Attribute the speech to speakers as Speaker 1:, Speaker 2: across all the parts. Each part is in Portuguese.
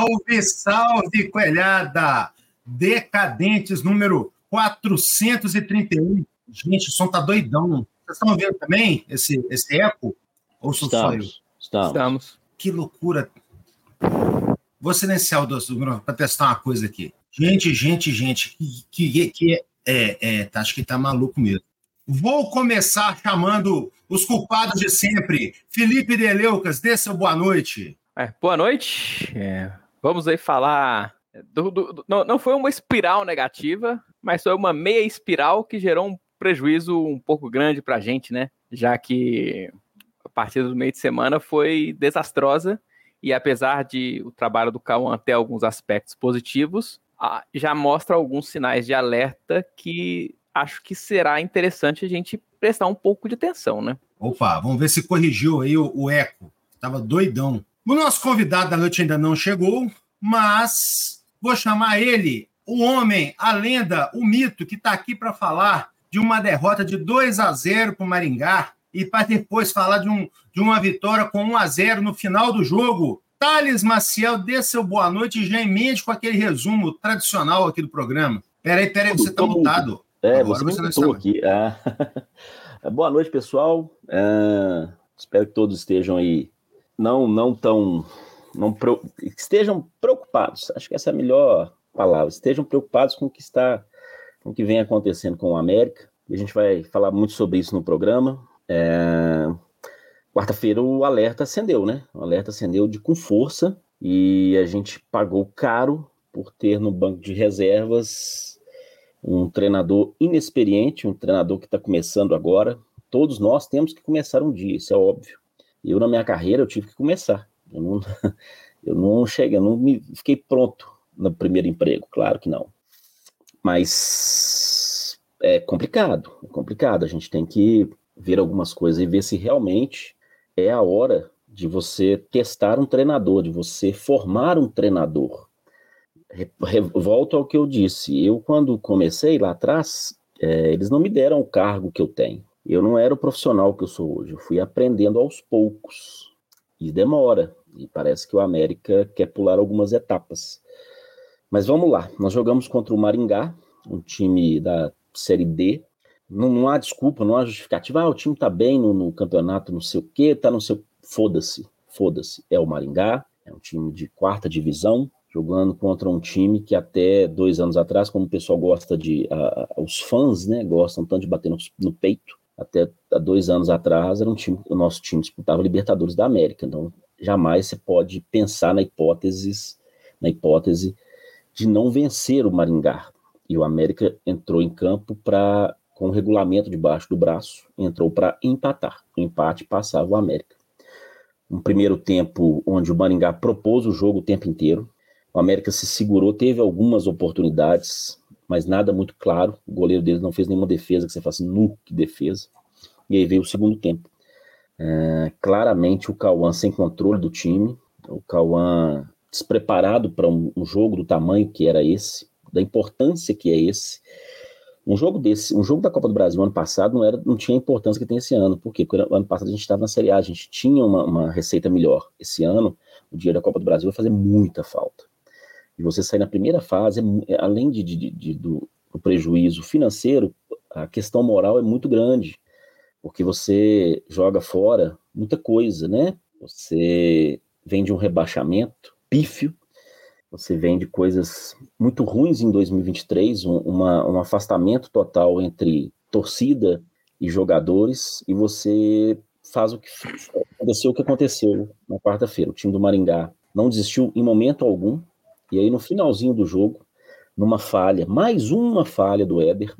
Speaker 1: Salve, salve, coelhada! Decadentes número 431. Gente, o som tá doidão. Vocês estão vendo também esse eco? Ou sou só eu?
Speaker 2: Estamos.
Speaker 1: Que loucura. Vou silenciar o doce para testar uma coisa aqui. Gente, acho que tá maluco mesmo. Vou começar chamando os culpados de sempre. Felipe Deleucas, dê seu boa noite.
Speaker 2: Boa noite. Vamos aí falar... Não foi uma espiral negativa, mas foi uma meia espiral que gerou um prejuízo um pouco grande pra gente, né? Já que a partida do meio de semana foi desastrosa e apesar de o trabalho do Cauã ter alguns aspectos positivos, já mostra alguns sinais de alerta que acho que será interessante a gente prestar um pouco de atenção, né?
Speaker 1: Opa, vamos ver se corrigiu aí o eco. Tava doidão. O nosso convidado da noite ainda não chegou, mas vou chamar ele, o homem, a lenda, o mito, que está aqui para falar de uma derrota de 2-0 para o Maringá e para depois falar de uma vitória com 1-0 no final do jogo. Thales Maciel, dê seu boa noite e já emende com aquele resumo tradicional aqui do programa. Peraí, você está mutado.
Speaker 3: Agora você não está aqui. Boa noite, pessoal. Espero que todos estejam aí estejam preocupados. Acho que essa é a melhor palavra. Estejam preocupados com o que vem acontecendo com o América. A gente vai falar muito sobre isso no programa. Quarta-feira o alerta acendeu, né? O alerta acendeu com força e a gente pagou caro por ter no banco de reservas um treinador inexperiente, um treinador que está começando agora. Todos nós temos que começar um dia, isso é óbvio. Eu, na minha carreira, eu tive que começar. Eu não fiquei pronto no primeiro emprego, claro que não. Mas é complicado. A gente tem que ver algumas coisas e ver se realmente é a hora de você testar um treinador, de você formar um treinador. Volto ao que eu disse. Eu, quando comecei lá atrás, eles não me deram o cargo que eu tenho. Eu não era o profissional que eu sou hoje. Eu fui aprendendo aos poucos. E demora. E parece que o América quer pular algumas etapas. Mas vamos lá. Nós jogamos contra o Maringá, um time da Série D. Não há desculpa, não há justificativa. O time tá bem no campeonato, não sei o quê, tá no seu... Foda-se. É o Maringá, é um time de 4ª divisão, jogando contra um time que até 2 anos atrás, como o pessoal gosta os fãs, né, gostam tanto de bater no peito, até há 2 anos atrás o nosso time disputava Libertadores da América, então jamais você pode pensar na hipótese de não vencer o Maringá. E o América entrou em campo com o regulamento debaixo do braço, entrou para empatar. O empate passava o América. Um primeiro tempo onde o Maringá propôs o jogo o tempo inteiro. O América se segurou, teve algumas oportunidades, mas nada muito claro. O goleiro deles não fez nenhuma defesa, que você fala assim, que defesa. E aí veio o segundo tempo. Claramente o Cauã sem controle do time, o Cauã despreparado para um jogo do tamanho que era esse, da importância que é esse. Um jogo da Copa do Brasil ano passado não tinha a importância que tem esse ano. Por quê? Porque ano passado a gente estava na Série A, a gente tinha uma receita melhor. Esse ano, o dia da Copa do Brasil vai fazer muita falta. E você sair na primeira fase, além do prejuízo financeiro, a questão moral é muito grande, porque você joga fora muita coisa, né? Você vem de um rebaixamento pífio, você vem de coisas muito ruins em 2023, um afastamento total entre torcida e jogadores, e você faz o que aconteceu na quarta-feira. O time do Maringá não desistiu em momento algum, e aí no finalzinho do jogo, numa falha, mais uma falha do Éder,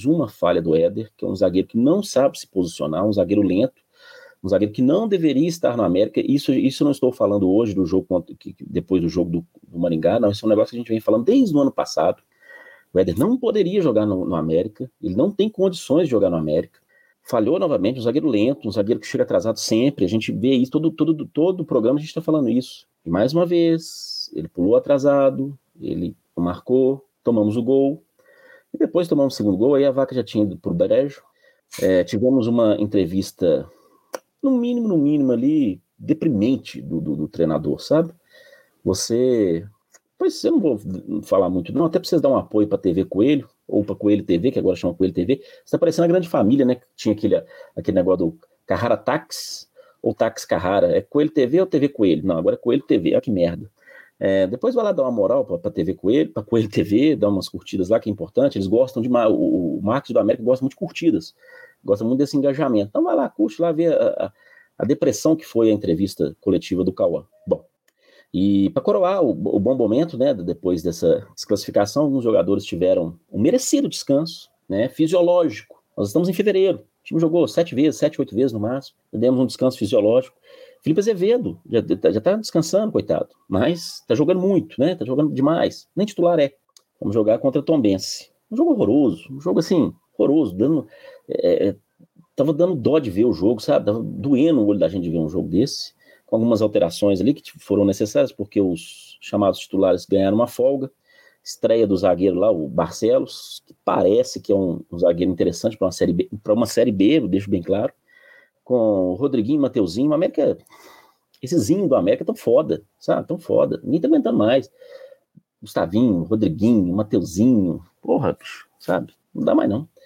Speaker 3: que é um zagueiro que não sabe se posicionar, um zagueiro lento, um zagueiro que não deveria estar no América. Isso eu não estou falando hoje do jogo, depois do jogo do Maringá, não, isso é um negócio que a gente vem falando desde o ano passado. O Éder não poderia jogar no América, ele não tem condições de jogar no América. Falhou novamente, um zagueiro lento, um zagueiro que chega atrasado sempre, a gente vê isso, todo o programa a gente está falando isso. E mais uma vez, ele pulou atrasado, ele marcou, tomamos o gol, e depois tomamos o segundo gol, aí a vaca já tinha ido pro brejo. Tivemos uma entrevista, no mínimo ali, deprimente do treinador, sabe? Você Depois eu não vou falar muito, não, até pra vocês dar um apoio pra TV Coelho, ou pra Coelho TV, que agora chama Coelho TV. Você tá parecendo a Grande Família, né? Tinha aquele negócio do Carrara Tax ou Tax Carrara. É Coelho TV ou TV Coelho? Não, agora é Coelho TV, olha que merda. Depois vai lá dar uma moral pra TV Coelho, pra Coelho TV, dar umas curtidas lá, que é importante. Eles gostam demais, o Marcos do América gosta muito de curtidas, gosta muito desse engajamento. Então vai lá, curte lá, ver a depressão que foi a entrevista coletiva do Cauã. Bom, e para coroar o bom momento, né, depois dessa desclassificação, alguns jogadores tiveram um merecido descanso, né, fisiológico. Nós estamos em fevereiro, o time jogou 7, 8 vezes no máximo, demos um descanso fisiológico. Felipe Azevedo já tá descansando, coitado, mas tá jogando muito, né, tá jogando demais, nem titular é. Vamos jogar contra Tombense. Um jogo horroroso, um jogo assim, horroroso, tava dando dó de ver o jogo, sabe, tava doendo o olho da gente de ver um jogo desse, com algumas alterações ali que foram necessárias, porque os chamados titulares ganharam uma folga. Estreia do zagueiro lá, o Barcelos, que parece que é um zagueiro interessante para uma série B, eu deixo bem claro, com o Rodriguinho, Mateuzinho. O América, essesinho do América tão foda, sabe? Tão foda. Ninguém tá aguentando mais. Gustavinho, Rodriguinho, Mateuzinho, porra, bicho, sabe? Não dá mais não.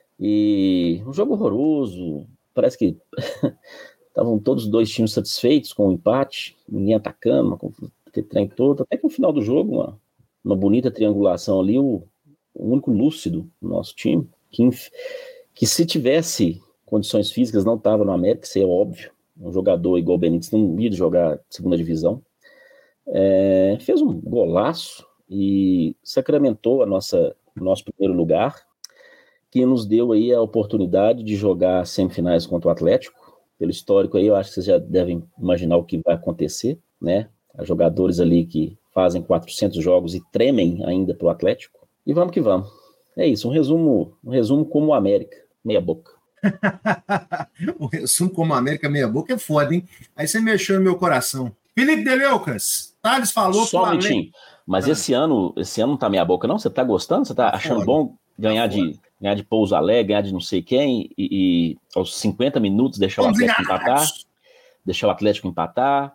Speaker 3: E um jogo horroroso, parece que estavam todos os dois times satisfeitos com o empate, ninguém atacando, aquele trem todo, até que no final do jogo, uma bonita triangulação ali, o único lúcido do nosso time, que se tivesse condições físicas não estava no América, isso é óbvio, um jogador igual o Benítez não ia jogar segunda divisão, fez um golaço e sacramentou o nosso primeiro lugar, que nos deu aí a oportunidade de jogar semifinais contra o Atlético. Pelo histórico aí, eu acho que vocês já devem imaginar o que vai acontecer, né? Há jogadores ali que fazem 400 jogos e tremem ainda pro Atlético. E vamos que vamos. É isso, um resumo como o América, meia boca.
Speaker 1: O resumo como o América, meia boca é foda, hein? Aí você mexeu no meu coração. Felipe Deleucas, Thales falou...
Speaker 3: Só um minutinho, mas esse ano não tá meia boca não? Você tá gostando? Você tá achando bom ganhar de Pouso Alegre, ganhar de não sei quem e aos 50 minutos deixar o Atlético empatar,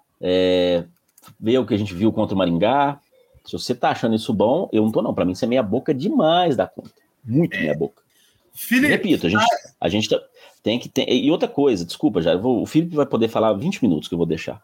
Speaker 3: ver o que a gente viu contra o Maringá. Se você tá achando isso bom, eu não tô não. Pra mim isso é meia boca demais da conta. Muito meia boca.
Speaker 1: Felipe,
Speaker 3: repito, a gente tem que ter... E outra coisa, desculpa, já o Felipe vai poder falar 20 minutos que eu vou deixar.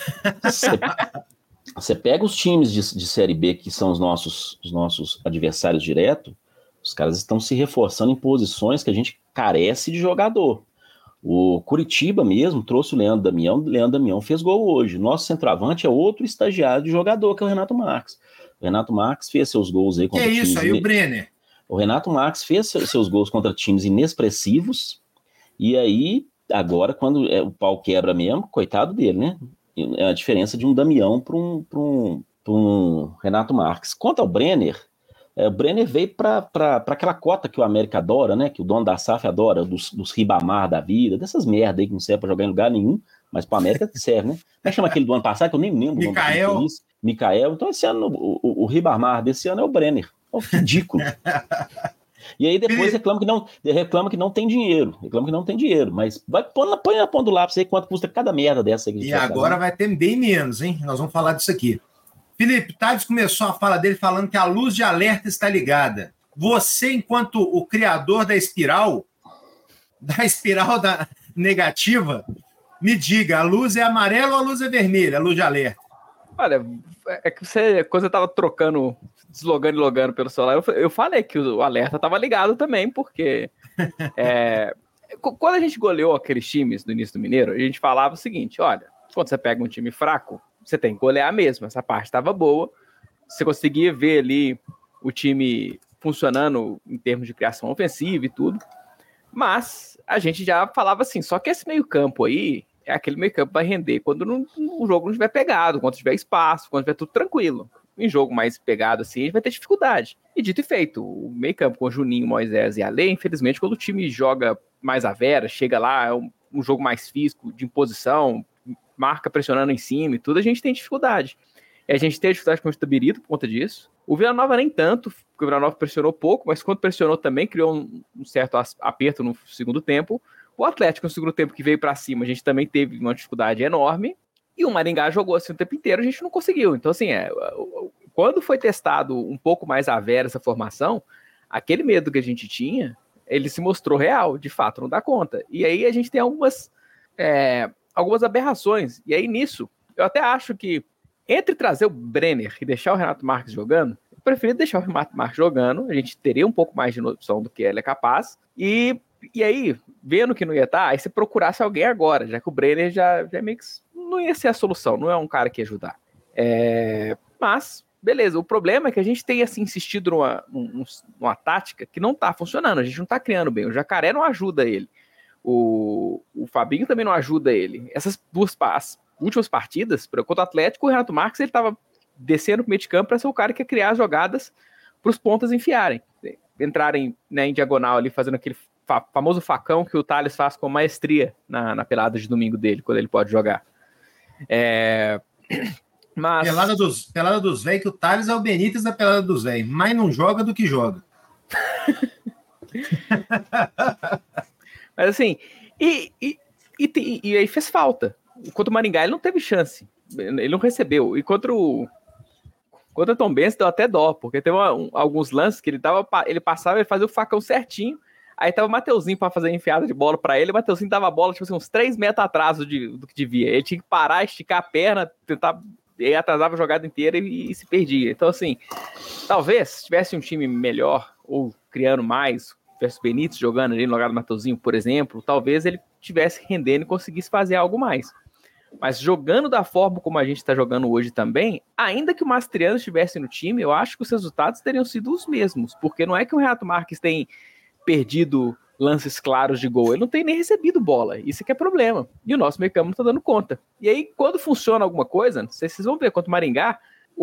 Speaker 3: Você pega os times de Série B, que são os nossos adversários diretos, os caras estão se reforçando em posições que a gente carece de jogador. O Curitiba mesmo trouxe o Leandro Damião fez gol hoje. Nosso centroavante é outro estagiário de jogador, que é o Renato Marques. O Renato Marques fez seus gols aí contra times...
Speaker 1: Que isso aí, o Brenner?
Speaker 3: O Renato Marques fez seus gols contra times inexpressivos, e aí, agora, quando o pau quebra mesmo, coitado dele, né? É a diferença de um Damião para um Renato Marques. Quanto ao Brenner, o Brenner veio para aquela cota que o América adora, né? Que o dono da SAF adora, dos Ribamar da vida, dessas merda aí que não serve para jogar em lugar nenhum, mas para a América serve, né? Como é que chama aquele do ano passado, que eu nem lembro. Mikael. Então esse ano, o Ribamar desse ano é o Brenner. É um ridículo. E aí depois reclama que não tem dinheiro. Mas põe na ponta do lápis aí quanto custa cada merda dessa.
Speaker 1: E agora vai ter bem menos, hein? Nós vamos falar disso aqui. Felipe, Thales começou a fala dele falando que a luz de alerta está ligada. Você, enquanto o criador da espiral da negativa, me diga, a luz é amarela ou a luz é vermelha, a luz de alerta?
Speaker 2: Olha, é que quando você tava trocando, deslogando e logando pelo celular, eu falei que o alerta tava ligado também, porque quando a gente goleou aqueles times no início do Mineiro, a gente falava o seguinte, olha, quando você pega um time fraco, você tem que golear mesmo, essa parte estava boa, você conseguia ver ali o time funcionando em termos de criação ofensiva e tudo, mas a gente já falava assim, só que esse meio campo aí, é aquele meio campo que vai render quando o jogo não estiver pegado, quando tiver espaço, quando tiver tudo tranquilo. Em jogo mais pegado assim, a gente vai ter dificuldade. E dito e feito, o meio campo com Juninho, Moisés e Ale, infelizmente, quando o time joga mais à vera, chega lá, é um jogo mais físico, de imposição, marca pressionando em cima e tudo, a gente tem dificuldade. E a gente tem dificuldade com o Itabirito por conta disso. O Vila Nova nem tanto, porque o Vila Nova pressionou pouco, mas quando pressionou também, criou um certo aperto no segundo tempo. O Atlético, no segundo tempo que veio para cima, a gente também teve uma dificuldade enorme. E o Maringá jogou assim o tempo inteiro, a gente não conseguiu. Então, assim, quando foi testado um pouco mais a vera essa formação, aquele medo que a gente tinha, ele se mostrou real, de fato, não dá conta. E aí a gente tem algumas aberrações. E aí nisso, eu até acho que entre trazer o Brenner e deixar o Renato Marques jogando, eu preferi deixar o Renato Marques jogando, a gente teria um pouco mais de noção do que ele é capaz, e aí, vendo que não ia estar, aí você procurasse alguém agora, já que o Brenner já meio que não ia ser a solução, não é um cara que ia ajudar. Mas, beleza, o problema é que a gente tem assim, insistido numa tática que não tá funcionando, a gente não tá criando bem, o Jacaré não ajuda ele, o Fabinho também não ajuda ele. Essas as últimas partidas, contra o Atlético, o Renato Marques ele tava descendo pro meio de campo para ser o cara que ia criar as jogadas para os pontas enfiarem, entrarem, né, em diagonal ali, fazendo aquele famoso facão que o Thales faz com maestria na pelada de domingo dele, quando ele pode jogar. Mas...
Speaker 1: Pelada dos velhos, que o Thales é o Benítez da pelada dos velhos, mais não joga do que joga.
Speaker 2: Mas assim, e aí fez falta. Contra o Maringá ele não teve chance, ele não recebeu. E contra o Tom Benz deu até dó, porque teve alguns lances que ele passava, ele fazia o facão certinho, aí tava o Mateuzinho pra fazer a enfiada de bola pra ele, o Mateuzinho dava a bola tipo assim, uns 3 metros atrás do que devia. Ele tinha que parar, esticar a perna, tentar, e atrasava a jogada inteira e se perdia. Então assim, talvez se tivesse um time melhor, ou criando mais, tivesse o Benítez jogando ali no lugar do Mateuzinho, por exemplo, talvez ele tivesse rendendo e conseguisse fazer algo mais. Mas jogando da forma como a gente está jogando hoje também, ainda que o Mastriano estivesse no time, eu acho que os resultados teriam sido os mesmos, porque não é que o Renato Marques tem perdido lances claros de gol, ele não tem nem recebido bola, isso que é problema, e o nosso meio campo não está dando conta. E aí, quando funciona alguma coisa, não sei se vocês vão ver, contra o Maringá,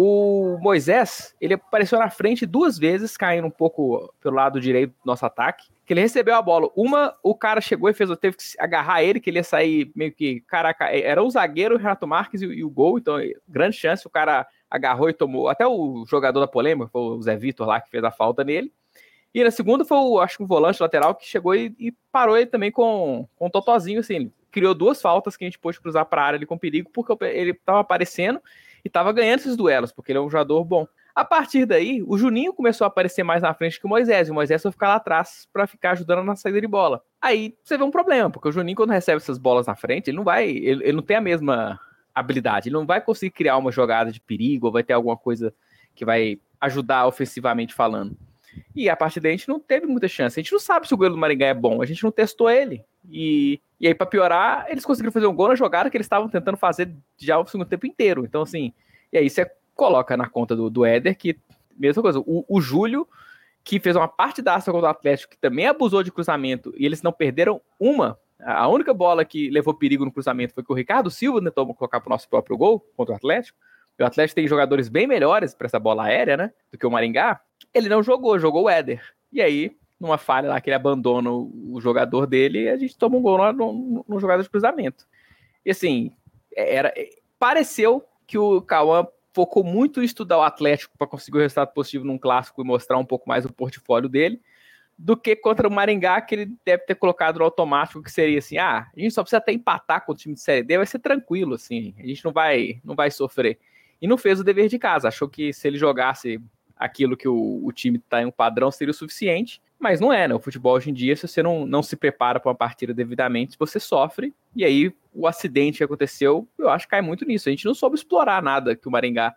Speaker 2: o Moisés, ele apareceu na frente 2 vezes, caindo um pouco pelo lado direito do nosso ataque, que ele recebeu a bola. O cara chegou e teve que agarrar ele, que ele ia sair meio que, caraca, era o zagueiro, o Renato Marques e o gol, então grande chance, o cara agarrou e tomou, até o jogador da polêmica, foi o Zé Vitor lá, que fez a falta nele. E na segunda foi, acho que um volante lateral que chegou e parou ele também com um totozinho, assim, ele criou 2 faltas que a gente pôde cruzar para a área ali com perigo, porque ele estava aparecendo e estava ganhando esses duelos, porque ele é um jogador bom. A partir daí, o Juninho começou a aparecer mais na frente que o Moisés, e o Moisés foi ficar lá atrás para ficar ajudando na saída de bola. Aí você vê um problema, porque o Juninho, quando recebe essas bolas na frente, ele não tem a mesma habilidade, ele não vai conseguir criar uma jogada de perigo, ou vai ter alguma coisa que vai ajudar ofensivamente falando. E a partir daí a gente não teve muita chance. A gente não sabe se o goleiro do Maringá é bom, a gente não testou ele. E aí, para piorar, eles conseguiram fazer um gol na jogada que eles estavam tentando fazer já o segundo tempo inteiro. Então, assim, e aí você coloca na conta do Éder que, mesma coisa, o Júlio, que fez uma partidaça contra o Atlético, que também abusou de cruzamento, e eles não perderam uma. A única bola que levou perigo no cruzamento foi que o Ricardo Silva tentou colocar para o nosso próprio gol contra o Atlético. O Atlético tem jogadores bem melhores para essa bola aérea, né, do que o Maringá. Ele não jogou o Éder. E aí, numa falha lá que ele abandona o jogador dele, a gente toma um gol no jogada de cruzamento. E assim, pareceu que o Cauã focou muito em estudar o Atlético para conseguir o resultado positivo num clássico e mostrar um pouco mais o portfólio dele, do que contra o Maringá, que ele deve ter colocado no automático, que seria assim, a gente só precisa até empatar com o time de Série D, vai ser tranquilo, assim, a gente não vai sofrer. E não fez o dever de casa, achou que se ele jogasse aquilo que o time está em um padrão seria o suficiente, mas não é, né? O futebol hoje em dia, se você não se prepara para uma partida devidamente, você sofre, e aí o acidente que aconteceu, eu acho que cai muito nisso. A gente não soube explorar nada que o Maringá...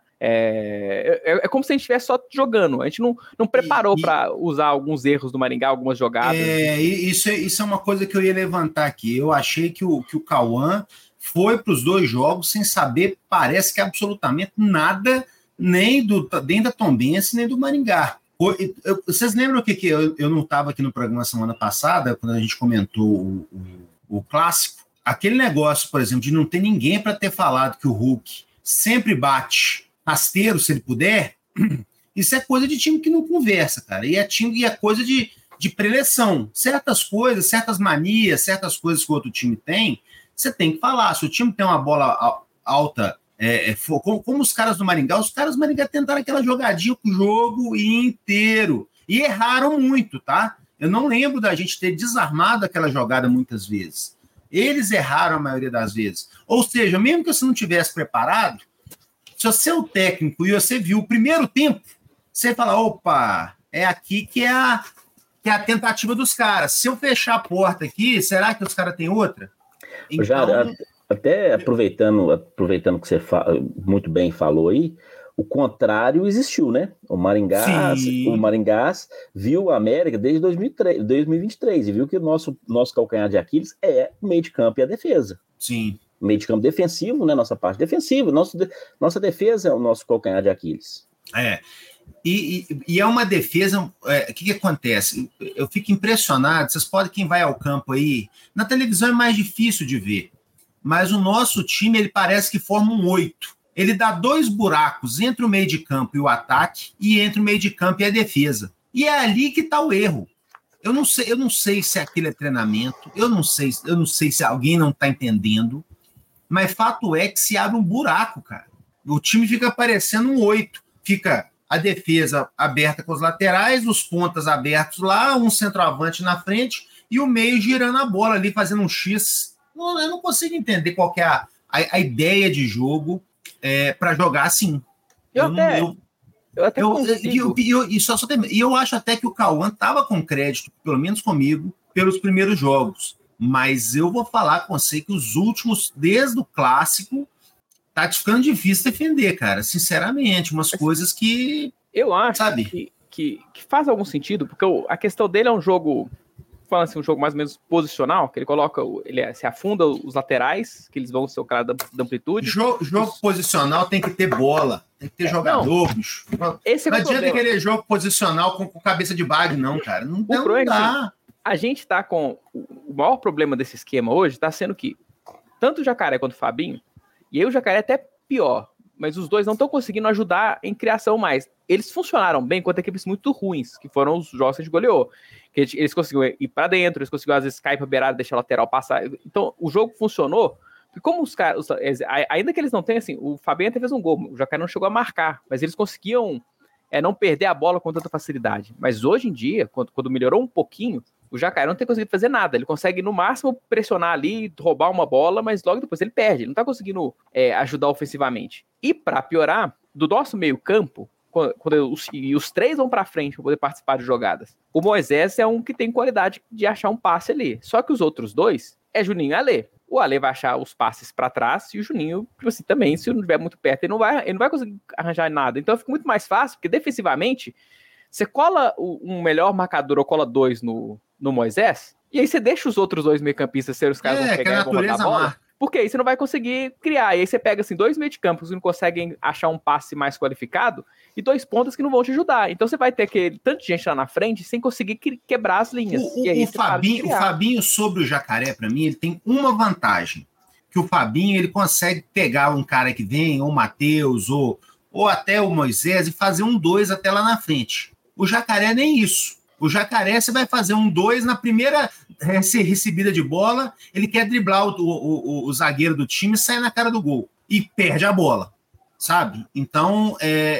Speaker 2: É como se a gente estivesse só jogando, a gente não preparou para usar alguns erros do Maringá, algumas jogadas.
Speaker 1: Isso é uma coisa que eu ia levantar aqui. Eu achei que o Cauã foi para os 2 jogos sem saber, parece que absolutamente nada, nem da Tombense, nem do Maringá. Vocês lembram que eu não estava aqui no programa semana passada, quando a gente comentou o clássico? Aquele negócio, por exemplo, de não ter ninguém para ter falado que o Hulk sempre bate rasteiro, se ele puder, isso é coisa de time que não conversa, cara. E é coisa de preleção. Certas coisas, certas manias, certas coisas que o outro time tem, você tem que falar. Se o time tem uma bola alta, como os caras do Maringá, tentaram aquela jogadinha com o jogo inteiro. E erraram muito, tá? Eu não lembro da gente ter desarmado aquela jogada muitas vezes. Eles erraram a maioria das vezes. Ou seja, mesmo que você não tivesse preparado, Se você é o técnico e você viu o primeiro tempo, você fala, opa, é aqui que é a tentativa dos caras. Se eu fechar a porta aqui, será que os caras têm outra?
Speaker 3: Então... Já, até aproveitando que você muito bem falou aí, o contrário existiu, né? O Maringás viu a América desde 2023 e viu que o nosso calcanhar de Aquiles é o meio de campo e a defesa.
Speaker 1: Sim.
Speaker 3: O meio de campo defensivo, né? Nossa parte defensiva. Nossa defesa é o nosso calcanhar de Aquiles.
Speaker 1: E é uma defesa. O que acontece? Eu fico impressionado. Vocês podem, quem vai ao campo aí, na televisão é mais difícil de ver, mas o nosso time, ele parece que forma um 8. Ele dá 2 buracos entre o meio de campo e o ataque, e entre o meio de campo e a defesa. E é ali que está o erro. Eu não sei se aquilo é treinamento, eu não sei se alguém não está entendendo, mas fato é que se abre um buraco, cara. O time fica parecendo um 8. Fica a defesa aberta com os laterais, os pontas abertos lá, um centroavante na frente e o meio girando a bola ali, fazendo um X. Eu não consigo entender qual que é a ideia de jogo para jogar assim. Eu acho até que o Cauã estava com crédito, pelo menos comigo, pelos primeiros jogos. Mas eu vou falar com você que os últimos, desde o clássico, tá ficando difícil defender, cara. Sinceramente, umas coisas que...
Speaker 2: Eu acho, sabe, que faz algum sentido, porque a questão dele é um jogo... Falando assim, um jogo mais ou menos posicional, que ele coloca, se afunda os laterais, que eles vão ser o cara da amplitude.
Speaker 1: Jogo posicional tem que ter bola, tem que ter jogador, bicho.
Speaker 2: Esse
Speaker 1: não adianta querer jogo posicional com cabeça de bag, não, cara. Não dá.
Speaker 2: Assim, a gente tá com... O maior problema desse esquema hoje tá sendo que tanto o Jacaré quanto o Fabinho, e aí o Jacaré é até pior, mas os dois não estão conseguindo ajudar em criação mais. Eles funcionaram bem contra equipes muito ruins, que foram os jogos que a gente goleou. Que eles conseguiram ir pra dentro, eles conseguiram às vezes cair pra beirada, deixar o lateral passar. Então, o jogo funcionou, e como os caras, ainda que eles não tenham, assim, o Fabinho até fez um gol, o Jacaré não chegou a marcar, mas eles conseguiam não perder a bola com tanta facilidade. Mas hoje em dia, quando melhorou um pouquinho, o Jacaré não tem conseguido fazer nada. Ele consegue, no máximo, pressionar ali, roubar uma bola, mas logo depois ele perde. Ele não tá conseguindo ajudar ofensivamente. E para piorar, do nosso meio campo, quando os 3 vão para frente para poder participar de jogadas, o Moisés é um que tem qualidade de achar um passe ali. Só que os outros 2 é Juninho e Alê. O Alê vai achar os passes para trás e o Juninho, tipo assim, também, se não estiver muito perto, ele não vai conseguir arranjar nada. Então fica muito mais fácil, porque defensivamente, você cola um melhor marcador ou cola 2 no Moisés, e aí você deixa os outros 2 meio-campistas ser os caras que vão pegar e vão rodar a bola, porque aí você não vai conseguir criar. E aí você pega assim 2 meio-campos que não conseguem achar um passe mais qualificado e 2 pontas que não vão te ajudar. Então você vai ter tanta gente lá na frente sem conseguir quebrar as linhas.
Speaker 1: O Fabinho sobre o Jacaré, para mim, ele tem uma vantagem, que o Fabinho ele consegue pegar um cara que vem, ou o Matheus, ou até o Moisés, e fazer um 2 até lá na frente. O Jacaré nem isso. O Jacaré, você vai fazer um 2 na primeira recebida de bola, ele quer driblar o zagueiro do time e sai na cara do gol. E perde a bola, sabe? Então,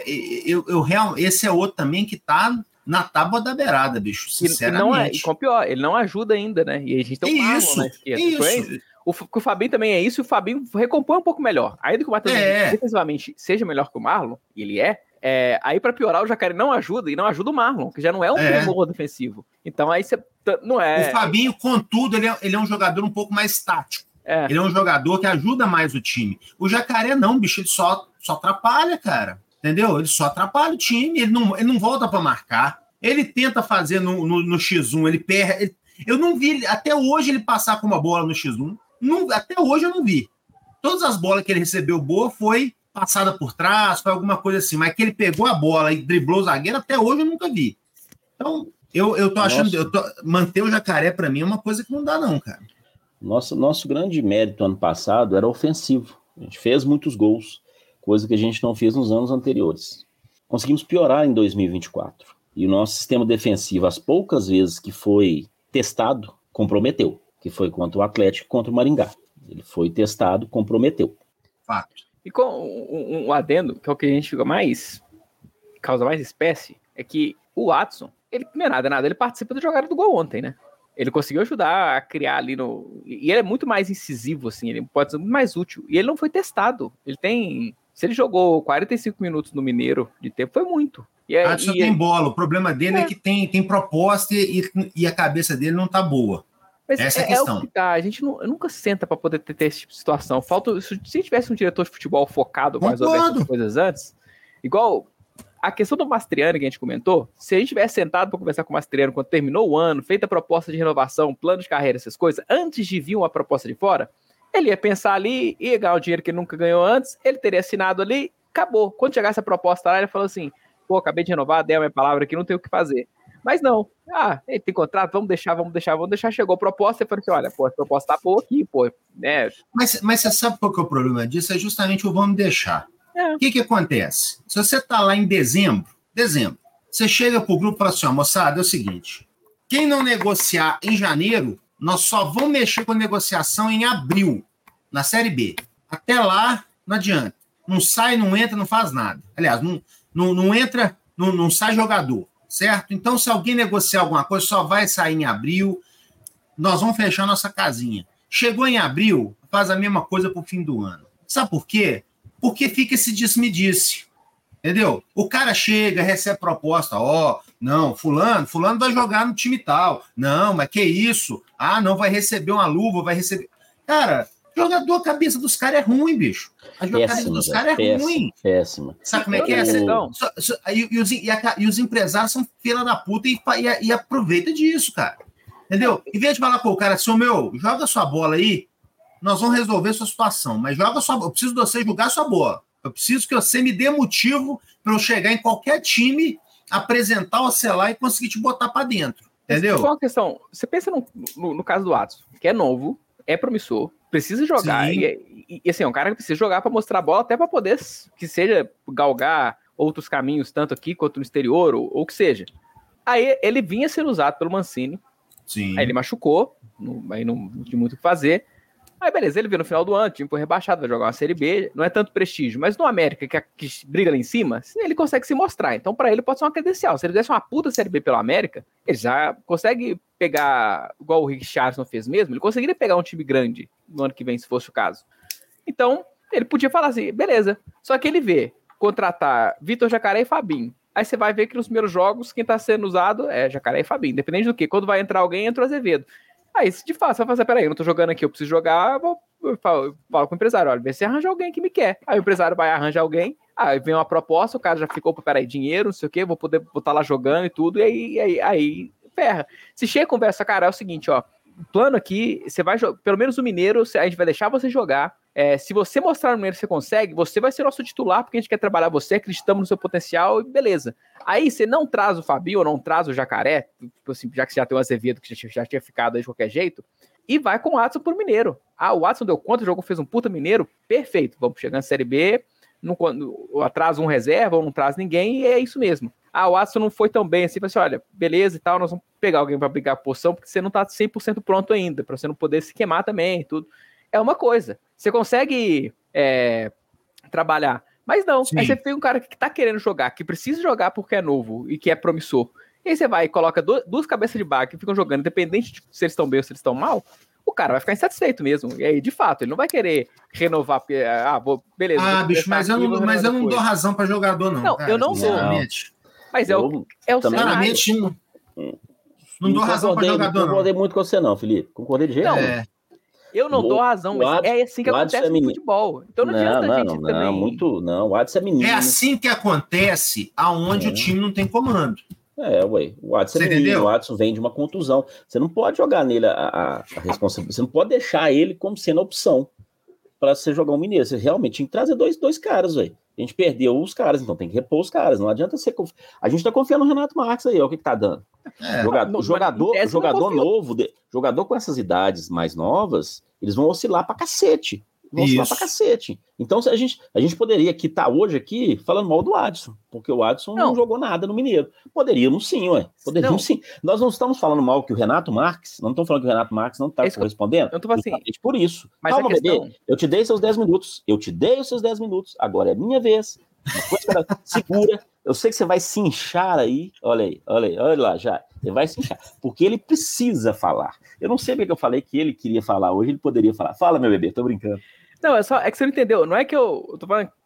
Speaker 1: esse é outro também que tá na tábua da beirada, bicho, sinceramente.
Speaker 2: E com pior, ele não ajuda ainda, né? E a gente tem um Marlon na esquerda.
Speaker 1: Isso.
Speaker 2: O Fabinho também é isso, e o Fabinho recompõe um pouco melhor. Ainda que o Matheus defensivamente seja melhor que o Marlon, e ele aí para piorar o Jacaré não ajuda, e não ajuda o Marlon, que já não é um primor defensivo. Então aí você não é...
Speaker 1: O Fabinho, contudo, ele é um jogador um pouco mais tático. Ele é um jogador que ajuda mais o time. O Jacaré não, bicho, ele só atrapalha, cara. Entendeu? Ele só atrapalha o time, ele não volta para marcar. Ele tenta fazer no X1, ele perde... Eu não vi, até hoje, ele passar com uma bola no X1. Até hoje eu não vi. Todas as bolas que ele recebeu boa foi passada por trás, foi alguma coisa assim, mas que ele pegou a bola e driblou o zagueiro, até hoje eu nunca vi. Então, eu tô achando, manter o Jacaré para mim é uma coisa que não dá não, cara.
Speaker 3: Nosso grande mérito ano passado era ofensivo. A gente fez muitos gols, coisa que a gente não fez nos anos anteriores. Conseguimos piorar em 2024. E o nosso sistema defensivo, as poucas vezes que foi testado, comprometeu. Que foi contra o Atlético e contra o Maringá. Ele foi testado, comprometeu.
Speaker 1: Fato.
Speaker 2: E com um adendo, que é o que a gente fica causa mais espécie, é que o Watson, ele não é nada, ele participa da jogada do gol ontem, né? Ele conseguiu ajudar a criar ali e ele é muito mais incisivo, assim, ele pode ser muito mais útil. E ele não foi testado. Ele tem Se ele jogou 45 minutos no Mineiro de tempo, foi muito.
Speaker 1: Adson tem bola. O problema dele é que tem proposta e a cabeça dele não tá boa.
Speaker 2: Mas
Speaker 1: essa é a questão.
Speaker 2: O que tá. A gente nunca senta para poder ter esse tipo de situação. Se tivesse um diretor de futebol focado para resolver essas coisas antes, igual a questão do Mastriani que a gente comentou, se a gente tivesse sentado para conversar com o Mastriani quando terminou o ano, feita a proposta de renovação, plano de carreira, essas coisas, antes de vir uma proposta de fora, ele ia pensar ali, ia ganhar o dinheiro que ele nunca ganhou antes, ele teria assinado ali, acabou. Quando chegasse a proposta lá, ele falou assim, pô, acabei de renovar, dei a minha palavra aqui, não tem o que fazer. Mas não, ele tem contrato, vamos deixar, chegou a proposta, e falou assim, olha, pô, a proposta tá boa aqui, pô, né?
Speaker 1: Mas você sabe qual que é o problema disso? É justamente o vamos deixar. O que acontece? Se você tá lá em dezembro, você chega pro grupo e fala assim, ó, moçada, é o seguinte, quem não negociar em janeiro, nós só vamos mexer com a negociação em abril, na Série B. Até lá, não adianta. Não sai, não entra, não faz nada. Aliás, não entra, não sai jogador, certo? Então, se alguém negociar alguma coisa, só vai sair em abril, nós vamos fechar nossa casinha. Chegou em abril, faz a mesma coisa pro fim do ano. Sabe por quê? Porque fica esse disse-me-disse, entendeu? O cara chega, recebe proposta, não, fulano vai jogar no time tal. Não, mas que isso? Não, vai receber uma luva, vai receber... Cara, jogador, a cabeça dos caras é ruim, bicho. A cabeça dos caras é ruim.
Speaker 3: Péssima.
Speaker 1: Sabe como é que é? E os empresários são fila da puta e aproveita disso, cara. Entendeu? Em vez de falar pro cara assim, joga sua bola aí, nós vamos resolver sua situação, mas eu preciso de você jogar sua bola. Eu preciso que você me dê motivo para eu chegar em qualquer time, apresentar o celular e conseguir te botar para dentro. Entendeu?
Speaker 2: Só uma questão, você pensa no caso do Adson, que é novo, é promissor, precisa jogar, e assim, é um cara que precisa jogar para mostrar a bola, até para poder, que seja, galgar outros caminhos, tanto aqui quanto no exterior, ou que seja. Aí ele vinha sendo usado pelo Mancini,
Speaker 1: Sim.
Speaker 2: Aí ele machucou, aí não tinha muito o que fazer. Aí beleza, ele veio no final do ano, o time foi rebaixado, vai jogar uma Série B, não é tanto prestígio, mas no América, que briga lá em cima, ele consegue se mostrar. Então pra ele pode ser uma credencial. Se ele desse uma puta Série B pelo América, ele já consegue pegar, igual o Richarlison fez mesmo, ele conseguiria pegar um time grande no ano que vem, se fosse o caso. Então, ele podia falar assim, beleza. Só que ele vê contratar Vitor Jacaré e Fabinho. Aí você vai ver que nos primeiros jogos, quem tá sendo usado é Jacaré e Fabinho. Independente do que. Quando vai entrar alguém, entra o Azevedo. Aí, de fato, você vai fazer, peraí, eu não tô jogando aqui, eu preciso jogar, eu falo com o empresário, olha, vê se arranja alguém que me quer. Aí o empresário vai arranjar alguém, aí vem uma proposta, o cara já ficou, peraí, dinheiro, não sei o quê, vou poder botar lá jogando e tudo, e aí ferra. Se chega e conversa, cara, é o seguinte, ó, o plano aqui, você vai jogar, pelo menos o Mineiro, a gente vai deixar você jogar, se você mostrar no Mineiro que você consegue, você vai ser nosso titular, porque a gente quer trabalhar você, acreditamos no seu potencial, e beleza. Aí você não traz o Fabinho ou não traz o Jacaré, tipo assim, já que você já tem o Azevedo, que já tinha ficado aí de qualquer jeito, e vai com o Adson pro Mineiro. O Adson deu conta, o jogo fez um puta Mineiro, perfeito, vamos chegar na Série B, atrasa um reserva ou não traz ninguém, e é isso mesmo. O Adson não foi tão bem assim, assim, olha, beleza e tal, nós vamos pegar alguém pra brigar por posição, porque você não tá 100% pronto ainda, pra você não poder se queimar também, tudo. É uma coisa. Você consegue trabalhar, mas não. Sim. Aí você tem um cara que tá querendo jogar, que precisa jogar porque é novo e que é promissor. E aí você vai e coloca duas cabeças de baga que ficam jogando, independente de se eles estão bem ou se eles estão mal, o cara vai ficar insatisfeito mesmo. E aí, de fato, ele não vai querer renovar, porque, beleza.
Speaker 1: Bicho, mas eu não dou razão pra jogador, não.
Speaker 2: Não, cara, eu não dou. Mas é o
Speaker 1: claramente não dou razão pra jogador, não.
Speaker 3: Não concordei muito com você, não, Felipe. Concordei de jeito nenhum.
Speaker 2: Eu não dou razão, mas é assim que acontece no futebol. Então não adianta a gente também...
Speaker 3: o Adson é menino.
Speaker 1: É assim que acontece aonde o time não tem comando.
Speaker 3: O Adson é menino, o Adson vem de uma contusão. Você não pode jogar nele a responsabilidade, você não pode deixar ele como sendo a opção para você jogar um Mineiro. Você realmente tinha que trazer dois caras, velho. A gente perdeu os caras, então tem que repor os caras. Não adianta você... A gente tá confiando no Renato Marques aí, ó, o que tá dando. Jogador novo, jogador com essas idades mais novas, eles vão oscilar pra cacete. Então a gente poderia aqui estar hoje aqui falando mal do Adson, porque o Adson não jogou nada no Mineiro. Poderíamos sim, sim. Nós não estamos falando mal que o Renato Marques, não estamos falando que o Renato Marques não está correspondendo.
Speaker 2: Eu tô assim,
Speaker 3: por isso.
Speaker 2: Mas
Speaker 3: calma, bebê, eu te dei seus 10 minutos. Agora é minha vez. Segura. Eu sei que você vai se inchar aí. Olha lá, já. Ele vai se inchar. Porque ele precisa falar. Eu não sei porque eu falei que ele queria falar hoje, ele poderia falar. Fala, meu bebê, tô brincando.
Speaker 2: Não, é que você não entendeu. Não é que eu tô falando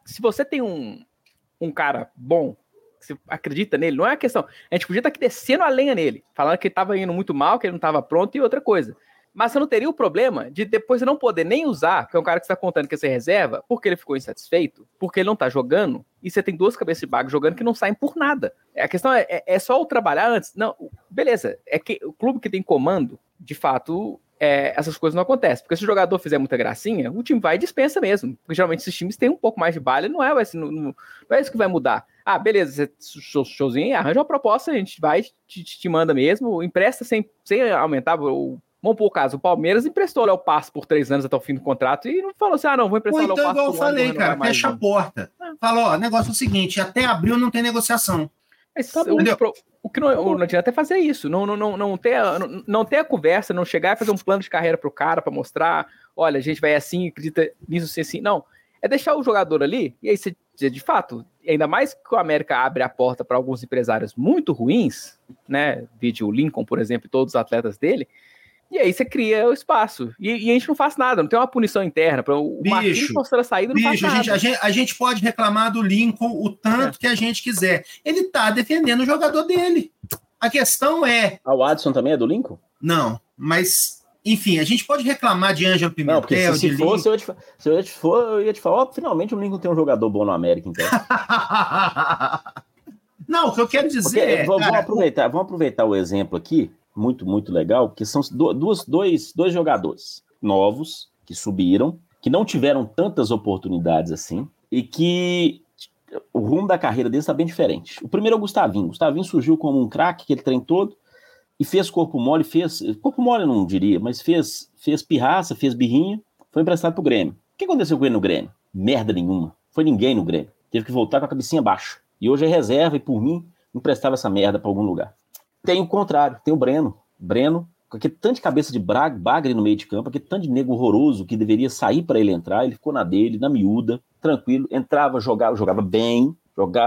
Speaker 2: se você tem um cara bom, que você acredita nele, não é a questão. A gente podia estar aqui descendo a lenha nele, falando que ele estava indo muito mal, que ele não estava pronto e outra coisa. Mas você não teria o problema de depois você não poder nem usar, que é um cara que você está contando que você reserva, porque ele ficou insatisfeito, porque ele não está jogando, e você tem 2 cabeças de baga jogando que não saem por nada. A questão é só o trabalhar antes. Não, beleza, é que o clube que tem comando, de fato, essas coisas não acontecem. Porque se o jogador fizer muita gracinha, o time vai e dispensa mesmo. Porque geralmente esses times têm um pouco mais de bala e não é isso que vai mudar. Ah, beleza, showzinho, arranja uma proposta, a gente vai, te manda mesmo, empresta sem aumentar. Vamos pôr o caso, o Palmeiras emprestou o Léo Passo por 3 anos até o fim do contrato e não falou assim, não, vou emprestar o Léo Passo.
Speaker 1: Então, igual eu falei, cara, fecha a porta. Fala, negócio é o seguinte, até abril não tem negociação.
Speaker 2: Mas o que não adianta é fazer isso, não ter a conversa, não chegar e fazer um plano de carreira pro cara pra mostrar, olha, a gente vai assim, acredita nisso, assim, não. É deixar o jogador ali, e aí você, de fato, ainda mais que o América abre a porta para alguns empresários muito ruins, né, vídeo o Lincoln, por exemplo, e todos os atletas dele, e aí você cria o espaço. E a gente não faz nada, não tem uma punição interna. O Marquinhos mostrando a saída não faz nada.
Speaker 1: A gente pode reclamar do Lincoln o tanto que a gente quiser. Ele tá defendendo o jogador dele. A questão é...
Speaker 3: O Adson também é do Lincoln?
Speaker 1: Não, mas... Enfim, a gente pode reclamar de Ângelo Pimentel,
Speaker 3: não, porque se fosse, eu ia te falar, finalmente o Lincoln tem um jogador bom no América, então.
Speaker 1: Não, o que eu quero dizer
Speaker 3: vamos aproveitar o exemplo aqui, muito, muito legal, porque são dois jogadores novos que subiram, que não tiveram tantas oportunidades assim, e que o rumo da carreira deles está bem diferente. O primeiro é o Gustavinho. O Gustavinho surgiu como um craque, que ele treinou todo, e fez corpo mole, corpo mole eu não diria, mas fez pirraça, fez birrinha, foi emprestado pro Grêmio. O que aconteceu com ele no Grêmio? Merda nenhuma. Foi ninguém no Grêmio. Teve que voltar com a cabecinha baixa. E hoje é reserva e, por mim, emprestava essa merda pra algum lugar. Tem o contrário, tem o Breno. Breno, com aquele tanto de cabeça de bagre no meio de campo, aquele tanto de nego horroroso que deveria sair para ele entrar, ele ficou na dele, na miúda, tranquilo, entrava, jogava bem,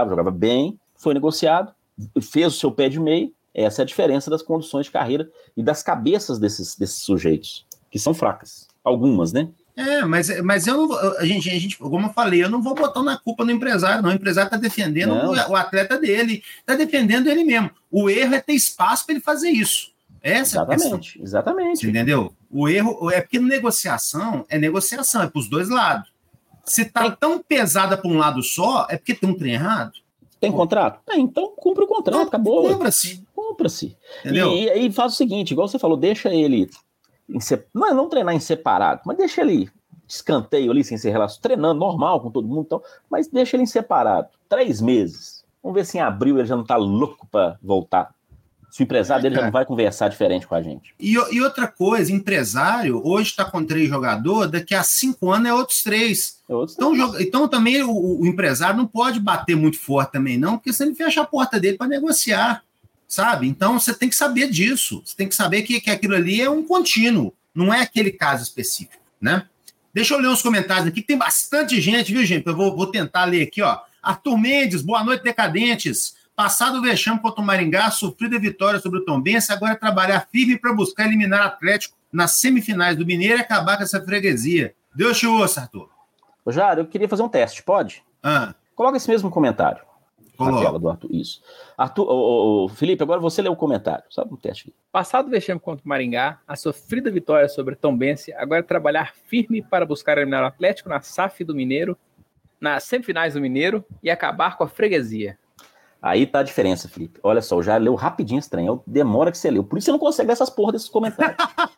Speaker 3: foi negociado, fez o seu pé de meio. Essa é a diferença das condições de carreira e das cabeças desses sujeitos, que são fracas. Algumas, né?
Speaker 1: Mas eu não vou, a gente, como eu falei, eu não vou botar na culpa no empresário, não. O empresário está defendendo o atleta dele, está defendendo ele mesmo. O erro é ter espaço para ele fazer isso. Essa
Speaker 3: exatamente.
Speaker 1: Você entendeu? O erro é porque negociação é para os dois lados. Se tá tão pesada para um lado só, é porque tem um trem errado.
Speaker 3: Tem contrato? Então cumpre o contrato, acabou.
Speaker 1: Compra-se.
Speaker 3: Entendeu? E aí faz o seguinte, igual você falou, deixa ele... Não treinar em separado, mas deixa ele escanteio ali, sem ser relação, treinando normal com todo mundo, então, mas deixa ele em separado. 3 meses. Vamos ver se em abril ele já não tá louco para voltar. Se o empresário dele já não vai conversar diferente com a gente.
Speaker 1: E outra coisa, hoje está com 3 jogadores, daqui a 5 anos é outros 3. Então também o empresário não pode bater muito forte também, não, porque senão ele fecha a porta dele para negociar. Sabe? Então você tem que saber disso. Você tem que saber que aquilo ali é um contínuo, não é aquele caso específico, né? Deixa eu ler uns comentários aqui, que tem bastante gente, viu, gente? Eu vou tentar ler aqui, ó. Arthur Mendes, boa noite, decadentes. Passado o vexame contra o Maringá, sofrida vitória sobre o Tombense, agora é trabalhar firme para buscar eliminar o Atlético nas semifinais do Mineiro e acabar com essa freguesia. Deus te ouça, Arthur.
Speaker 3: Jário, eu queria fazer um teste, pode? Coloca esse mesmo comentário. Na tela do Arthur, isso. Felipe, agora você lê o comentário, sabe um teste aqui.
Speaker 2: Passado o vexame contra o Maringá, a sofrida vitória sobre o Tombense, agora é trabalhar firme para buscar eliminar o Atlético na SAF do Mineiro, nas semifinais do Mineiro e acabar com a freguesia.
Speaker 3: Aí tá a diferença, Felipe. Olha só, já leu rapidinho esse trem, demora que você leu. Por isso você não consegue ler essas porra desses comentários.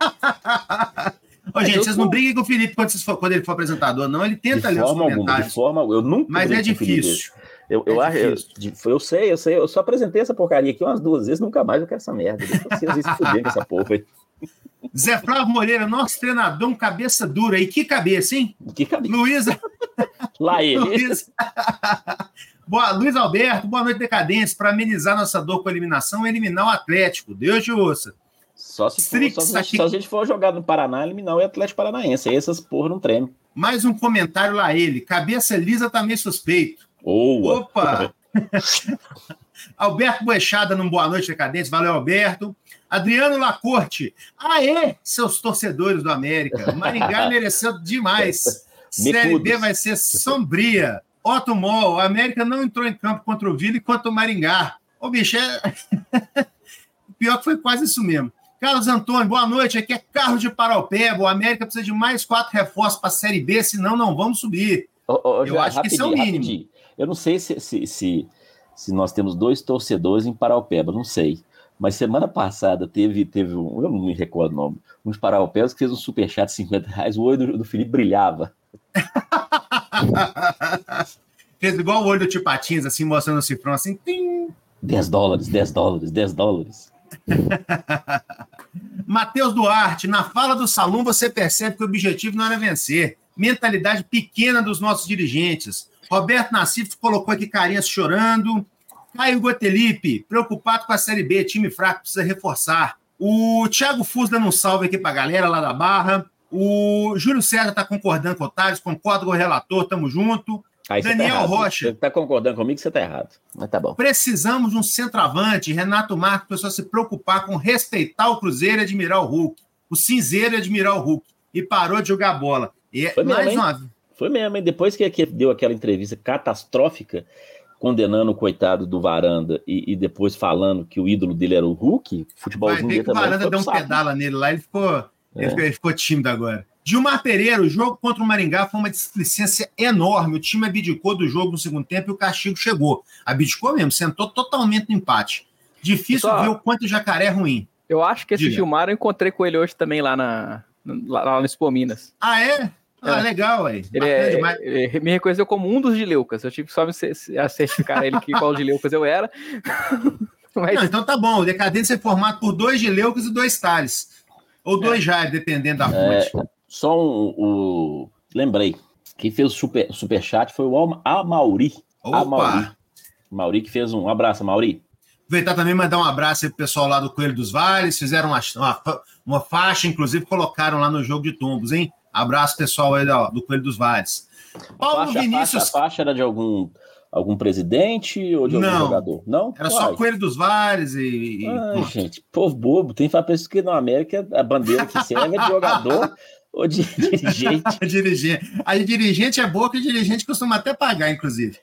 Speaker 1: Gente, vocês não briguem com o Felipe quando ele for apresentador, não. Ele tenta ler os comentários.
Speaker 3: De forma alguma, eu nunca.
Speaker 1: Mas é difícil.
Speaker 3: Eu sei, eu só apresentei essa porcaria aqui umas 2 vezes, nunca mais eu quero essa merda. Deixa vocês se fuder com essa porra aí.
Speaker 1: Zé Flávio Moreira, nosso treinador, um cabeça dura. E que cabeça, hein?
Speaker 3: Que cabeça?
Speaker 1: Luísa.
Speaker 3: Lá ele.
Speaker 1: Luiz Alberto, boa noite, decadentes. Para amenizar nossa dor com a eliminação, eliminar o Atlético. Deus te ouça.
Speaker 3: Só se a gente for jogar no Paraná, eliminar o Atlético Paranaense. Aí essas porra não tremem.
Speaker 1: Mais um comentário lá, ele. Cabeça lisa tá meio suspeito. Opa! Alberto Boechada, num boa noite, decadentes. Valeu, Alberto. Adriano Lacorte. Aê, seus torcedores do América. O Maringá mereceu demais. Série B vai ser sombria. Otto Moll, a América não entrou em campo contra o Vila e contra o Maringá. Ô, bicho, pior que foi quase isso mesmo. Carlos Antônio, boa noite. Aqui é Carlos de Paraupeba. O América precisa de mais 4 reforços para a Série B, senão não vamos subir.
Speaker 3: Eu acho que esse é o mínimo. Rapidinho. Eu não sei se nós temos 2 torcedores em Paraupeba, não sei. Mas semana passada teve um, eu não me recordo o nome, uns Paraupebas que fez um superchat de R$50, o olho do Felipe brilhava.
Speaker 1: Fez igual o olho do Tio Patinhas, assim, mostrando o cifrão, assim, tim. $10. Matheus Duarte, na fala do Salum você percebe que o objetivo não era vencer. Mentalidade pequena dos nossos dirigentes. Roberto Nassif colocou aqui carinhas chorando. Caio Gotelipe, preocupado com a Série B, time fraco, precisa reforçar. O Thiago Fus dando um salve aqui pra galera lá da Barra. O Júlio César tá concordando com o Thales, concordo com o relator, tamo junto.
Speaker 3: Aí
Speaker 1: Daniel
Speaker 3: tá
Speaker 1: Rocha.
Speaker 3: Você tá concordando comigo que você tá errado, mas tá bom.
Speaker 1: Precisamos de um centroavante. Renato Marques começou a se preocupar com respeitar o Cruzeiro e admirar o Hulk. O cinzeiro e admirar o Hulk. E parou de jogar bola. E
Speaker 3: Foi mesmo, hein? Depois que deu aquela entrevista catastrófica, condenando o coitado do Varanda e depois falando que o ídolo dele era o Hulk, futebolzinho dele também.
Speaker 1: O Varanda deu um pedala nele lá, ele ficou tímido agora. Gilmar Pereira, o jogo contra o Maringá foi uma displicência enorme. O time abdicou do jogo no segundo tempo e o castigo chegou. Abdicou mesmo, sentou totalmente no empate. Difícil ver o quanto o Jacaré é ruim.
Speaker 2: Eu acho que esse Gilmar eu encontrei com ele hoje também lá no Expo Minas.
Speaker 1: Ah, é? Legal, aí.
Speaker 2: Ele me reconheceu como um dos Gileucas. Eu tive só me certificar ele que qual Gileucas eu era. Mas...
Speaker 1: Não, então tá bom. O Decadência é formado por 2 Gileucas e 2 Thales. Ou 2 Jair, dependendo da fonte.
Speaker 3: Lembrei. Quem fez o superchat foi o Amauri. Mauri que fez um abraço, Mauri.
Speaker 1: Aproveitar também e mandar um abraço aí pro pessoal lá do Coelho dos Vales. Fizeram uma faixa, inclusive colocaram lá no jogo de tombos, hein? Abraço, pessoal aí do Coelho dos Vales. Paulo Vinícius.
Speaker 3: A faixa era de algum presidente ou de algum jogador? Não?
Speaker 1: Era só Coelho dos Vales
Speaker 3: gente, povo bobo. Tem que falar pra isso que na América a bandeira que serve é de jogador ou de dirigente.
Speaker 1: A dirigente é boa, que a dirigente costuma até pagar, inclusive.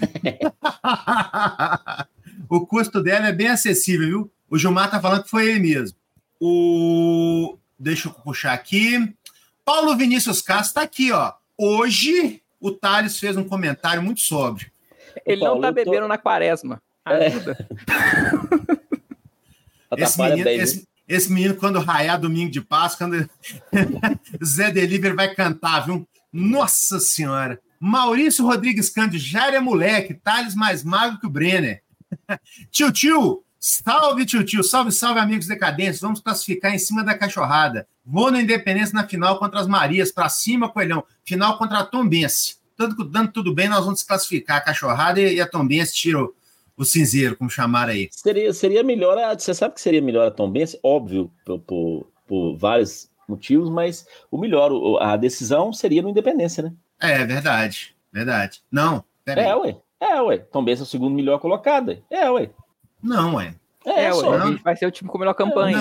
Speaker 1: O custo dela é bem acessível, viu? O Gilmar tá falando que foi ele mesmo. Deixa eu puxar aqui. Paulo Vinícius Castro tá aqui, ó. Hoje, o Thales fez um comentário muito sóbrio.
Speaker 2: Ele não tá bebendo na quaresma. Ajuda.
Speaker 1: Esse menino, quando raiar domingo de Páscoa, quando Zé Delivery vai cantar, viu? Nossa Senhora! Maurício Rodrigues Cândido, Jair é moleque, Thales mais magro que o Brenner. Tio, salve, tio, salve, amigos decadentes, vamos classificar em cima da cachorrada. Vou na Independência na final contra as Marias, pra cima, Coelhão, final contra a Tombense. Dando tudo bem, nós vamos desclassificar a cachorrada e a Tombense tira o cinzeiro, como chamaram aí.
Speaker 3: Seria melhor, você sabe que seria melhor a Tombense, óbvio, por vários motivos, mas a decisão seria no Independência, né?
Speaker 1: É verdade. Não, peraí.
Speaker 3: Ué. Tombense é o segundo melhor colocado.
Speaker 1: Não, ué.
Speaker 2: A gente vai ser o time com a melhor campanha.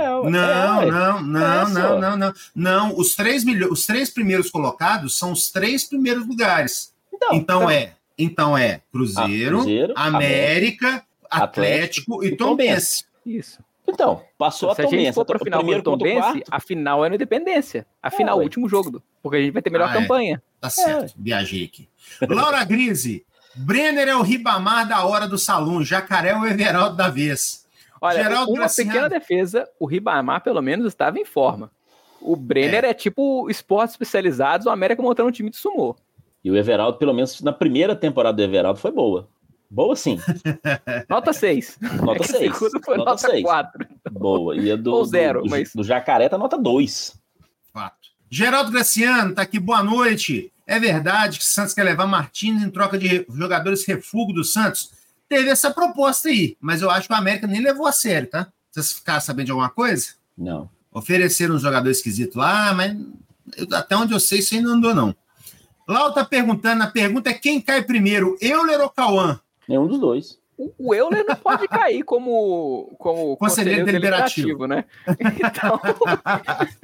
Speaker 1: Não. Os três primeiros colocados são os 3 primeiros lugares. Então é Cruzeiro, América, Atlético e Tombense.
Speaker 2: Isso.
Speaker 3: Então, passou a Tombense. Se a gente for para
Speaker 2: o final do Tombense, a final é no Independência. A final, o último jogo. Porque a gente vai ter melhor campanha.
Speaker 1: Tá certo, viajei aqui. Laura Grise. Brenner é o Ribamar da hora do Salão, Jacaré é o Everaldo da vez.
Speaker 2: Olha, pequena defesa, o Ribamar pelo menos estava em forma. O Brenner é tipo esportes especializados, o América montando um time de sumô.
Speaker 3: E o Everaldo, pelo menos na primeira temporada do Everaldo, foi boa. Boa sim.
Speaker 2: Nota 6.
Speaker 3: Nota 6.
Speaker 2: Foi nota 6. 4.
Speaker 3: Boa. E a
Speaker 2: ou 0.
Speaker 3: Do Jacaré tá nota 2.
Speaker 1: Fato. Geraldo Graciano tá aqui, boa noite. É verdade que o Santos quer levar Martins em troca de jogadores refúgio do Santos? Teve essa proposta aí, mas eu acho que o América nem levou a sério, tá? Vocês ficaram sabendo de alguma coisa?
Speaker 3: Não.
Speaker 1: Ofereceram um jogador esquisito lá, mas até onde eu sei, isso aí não andou, não. Lau tá perguntando, a pergunta é quem cai primeiro, Euler ou Cauã?
Speaker 3: Nenhum dos dois.
Speaker 2: O Euler não pode cair como conselheiro deliberativo, né? Então,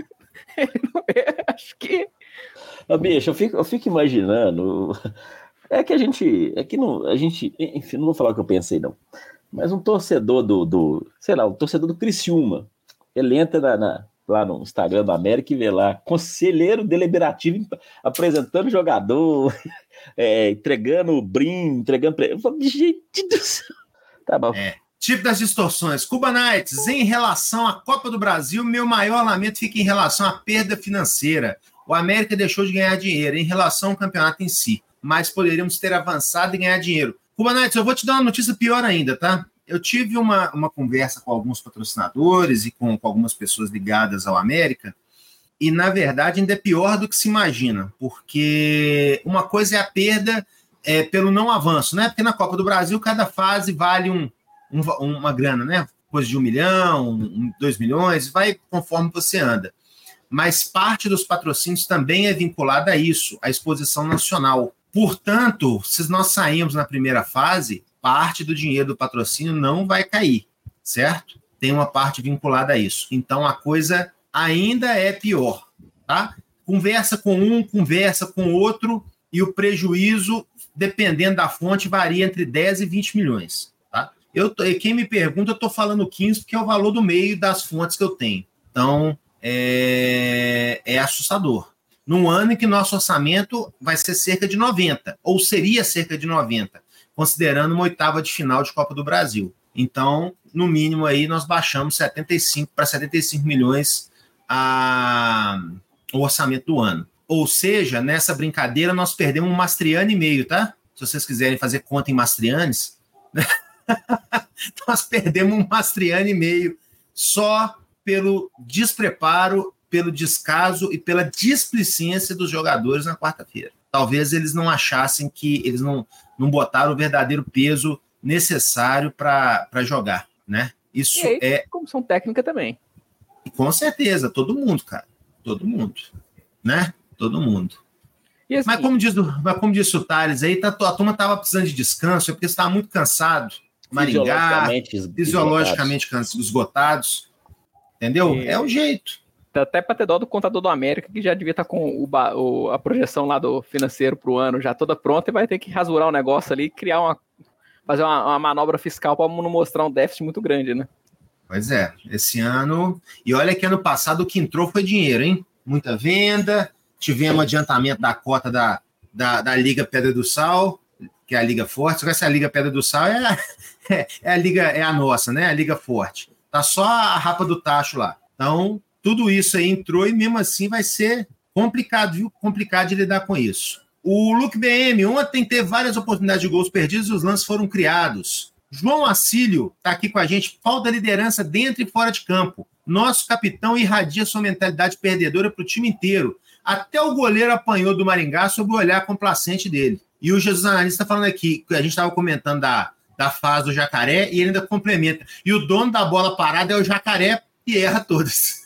Speaker 2: acho que...
Speaker 3: Bicho, eu fico imaginando É que a gente, enfim, não vou falar o que eu pensei, não. Mas um torcedor sei lá, um torcedor do Criciúma, ele entra lá no Instagram do América e vê lá, conselheiro deliberativo apresentando jogador, entregando brinde, entregando... Eu falo, gente do céu. Tá bom.
Speaker 1: Tipo das distorções. Cuba Knights, em relação à Copa do Brasil, meu maior lamento fica em relação à perda financeira. O América deixou de ganhar dinheiro em relação ao campeonato em si, mas poderíamos ter avançado e ganhar dinheiro. Cuba Knights, eu vou te dar uma notícia pior ainda, tá? Eu tive uma conversa com alguns patrocinadores e com algumas pessoas ligadas ao América, e, na verdade, ainda é pior do que se imagina, porque uma coisa é a perda pelo não avanço, né? Porque na Copa do Brasil, cada fase vale uma grana, né? Coisa de 1 milhão, 2 milhões, vai conforme você anda. Mas parte dos patrocínios também é vinculada a isso, à exposição nacional. Portanto, se nós saímos na primeira fase, parte do dinheiro do patrocínio não vai cair, certo? Tem uma parte vinculada a isso. Então, a coisa ainda é pior, tá? Conversa com um, conversa com outro, e o prejuízo, dependendo da fonte, varia entre 10 e 20 milhões, tá? Quem me pergunta, eu estou falando 15, porque é o valor do meio das fontes que eu tenho. Então, é assustador. Num ano em que nosso orçamento vai ser cerca de 90, ou seria cerca de 90, considerando uma oitava de final de Copa do Brasil. Então, no mínimo, aí nós baixamos 75 para 75 milhões o orçamento do ano. Ou seja, nessa brincadeira, nós perdemos um Mastriani e meio, tá? Se vocês quiserem fazer conta em Mastrianes, nós perdemos um Mastriani e meio só pelo despreparo, pelo descaso e pela displicência dos jogadores na quarta-feira. Talvez eles não achassem que eles não botaram o verdadeiro peso necessário para jogar, né? Isso
Speaker 2: e aí, comissão técnica também.
Speaker 1: Com certeza, todo mundo, cara. Todo mundo, né? Todo mundo. E assim, mas como diz o Thales aí, a turma estava precisando de descanso, é porque você estava muito cansado. Maringá, fisiologicamente esgotados. Entendeu? É o jeito.
Speaker 2: Até para ter dó do contador do América, que já devia estar com a projeção lá do financeiro para o ano já toda pronta e vai ter que rasurar o negócio ali e fazer uma manobra fiscal para não mostrar um déficit muito grande, né?
Speaker 1: Pois é, esse ano... E olha que ano passado o que entrou foi dinheiro, hein? Muita venda, tivemos adiantamento da cota da Liga Pedra do Sal, que é a Liga Forte. Só que essa Liga Pedra do Sal é a nossa, né? A Liga Forte. Tá só a rapa do tacho lá. Então, tudo isso aí entrou e mesmo assim vai ser complicado, viu? Complicado de lidar com isso. O Luke BM, ontem teve várias oportunidades de gols perdidos e os lances foram criados. João Acílio está aqui com a gente. Falta liderança dentro e fora de campo. Nosso capitão irradia sua mentalidade perdedora para o time inteiro. Até o goleiro apanhou do Maringá sob o olhar complacente dele. E o Jesus Analista está falando aqui, que a gente estava comentando da fase do Jacaré, e ele ainda complementa. E o dono da bola parada é o Jacaré e erra todas.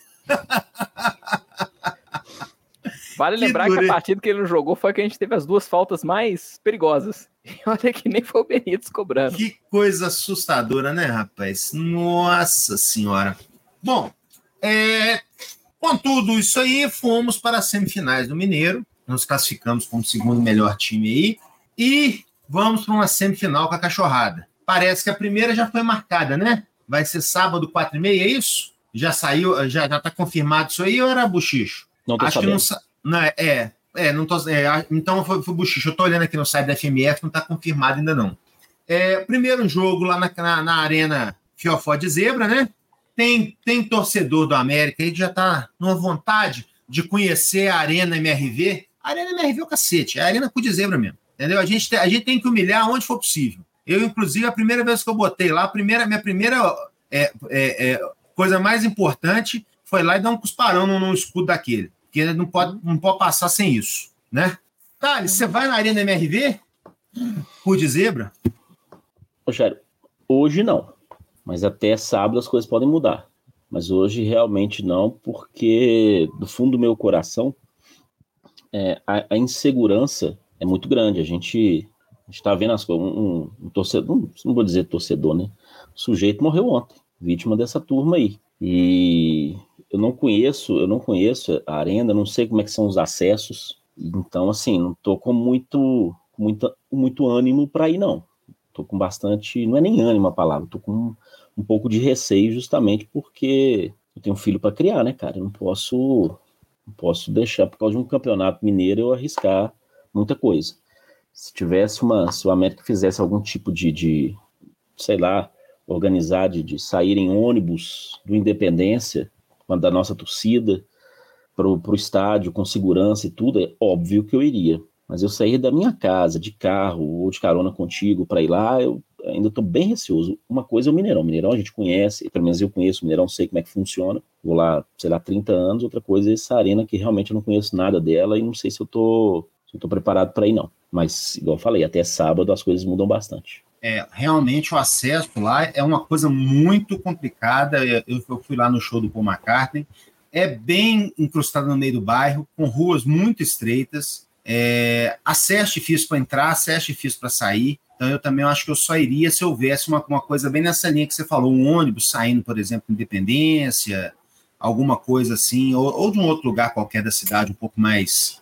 Speaker 2: Vale lembrar que a partida que ele não jogou foi que a gente teve as duas faltas mais perigosas. E olha que nem foi o Benítez cobrando.
Speaker 1: Que coisa assustadora, né, rapaz? Nossa Senhora. Bom, com tudo isso aí, fomos para as semifinais do Mineiro. Nos classificamos como o segundo melhor time aí. E vamos para uma semifinal com a Cachorrada. Parece que a primeira já foi marcada, né? Vai ser sábado, 4h30, é isso? Já saiu, já está confirmado isso aí ou era bochicho?
Speaker 3: Não tô sabendo.
Speaker 1: Que não, não tô, então foi bochicho. Eu tô olhando aqui no site da FMF, não está confirmado ainda não. Primeiro jogo lá na Arena Fiofó de Zebra, né? Tem torcedor do América aí que já tá numa vontade de conhecer a Arena MRV. A Arena MRV é o cacete, é a Arena Cu de Zebra mesmo. Entendeu? A gente tem que humilhar onde for possível. Eu, inclusive, a primeira vez que eu botei lá, minha primeira coisa mais importante foi lá e dar um cusparão num escudo daquele. Porque não pode passar sem isso, né? Thales, você vai na Arena MRV? Cu de Zebra?
Speaker 3: Rogério, hoje não. Mas até sábado as coisas podem mudar. Mas hoje realmente não, porque do fundo do meu coração a insegurança é muito grande. A gente está vendo as coisas. Um torcedor, não vou dizer torcedor, né? O sujeito morreu ontem, vítima dessa turma aí. E eu não conheço a arena, não sei como é que são os acessos. Então, assim, não estou com muito ânimo para ir, não. Tô com bastante, não é nem ânimo a palavra, tô com um pouco de receio justamente porque eu tenho um filho para criar, né, cara? Eu não posso deixar, por causa de um campeonato mineiro, eu arriscar muita coisa. Se o América fizesse algum tipo de sei lá, organizar, de sair em ônibus do Independência, da nossa torcida, pro estádio, com segurança e tudo, é óbvio que eu iria. Mas eu sair da minha casa, de carro, ou de carona contigo, para ir lá, eu ainda estou bem receoso. Uma coisa é o Mineirão. Mineirão a gente conhece, pelo menos eu conheço o Mineirão, sei como é que funciona. Vou lá, sei lá, 30 anos. Outra coisa é essa arena que realmente eu não conheço nada dela e não sei se eu tô preparado para ir, não. Mas, igual eu falei, até sábado as coisas mudam bastante.
Speaker 1: Realmente o acesso lá é uma coisa muito complicada. Eu fui lá no show do Paul McCartney. É bem incrustado no meio do bairro, com ruas muito estreitas. Acesso difícil para entrar, acesso difícil para sair. Então eu também acho que eu só iria se houvesse uma coisa bem nessa linha que você falou, um ônibus saindo, por exemplo, Independência, alguma coisa assim, ou de um outro lugar qualquer da cidade, um pouco mais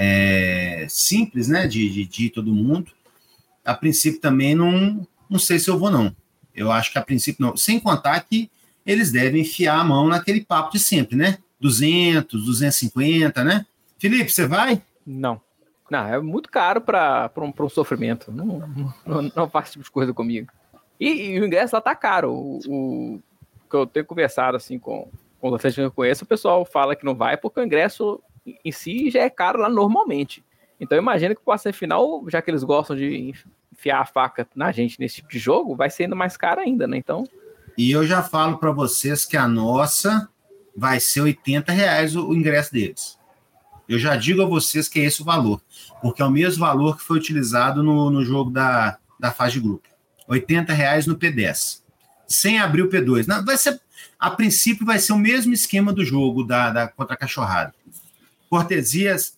Speaker 1: simples, né, de ir todo mundo. A princípio também não sei se eu vou, não. Eu acho que a princípio não. Sem contar que eles devem enfiar a mão naquele papo de sempre, né? 200, 250, né? Felipe, você vai?
Speaker 2: Não, é muito caro para um sofrimento. Não faz esse tipo de coisa comigo. E o ingresso lá tá caro. O que eu tenho conversado assim com vocês que eu conheço, o pessoal fala que não vai porque o ingresso em si já é caro lá normalmente. Então imagina que a final, já que eles gostam de enfiar a faca na gente nesse tipo de jogo, vai ser ainda mais caro ainda, né? Então...
Speaker 1: E eu já falo para vocês que a nossa vai ser R$80 o ingresso deles. Eu já digo a vocês que é esse o valor, porque é o mesmo valor que foi utilizado no jogo da fase de grupo. R$80 no P10, sem abrir o P2. Não, a princípio vai ser o mesmo esquema do jogo contra a Cachorrada. Cortesias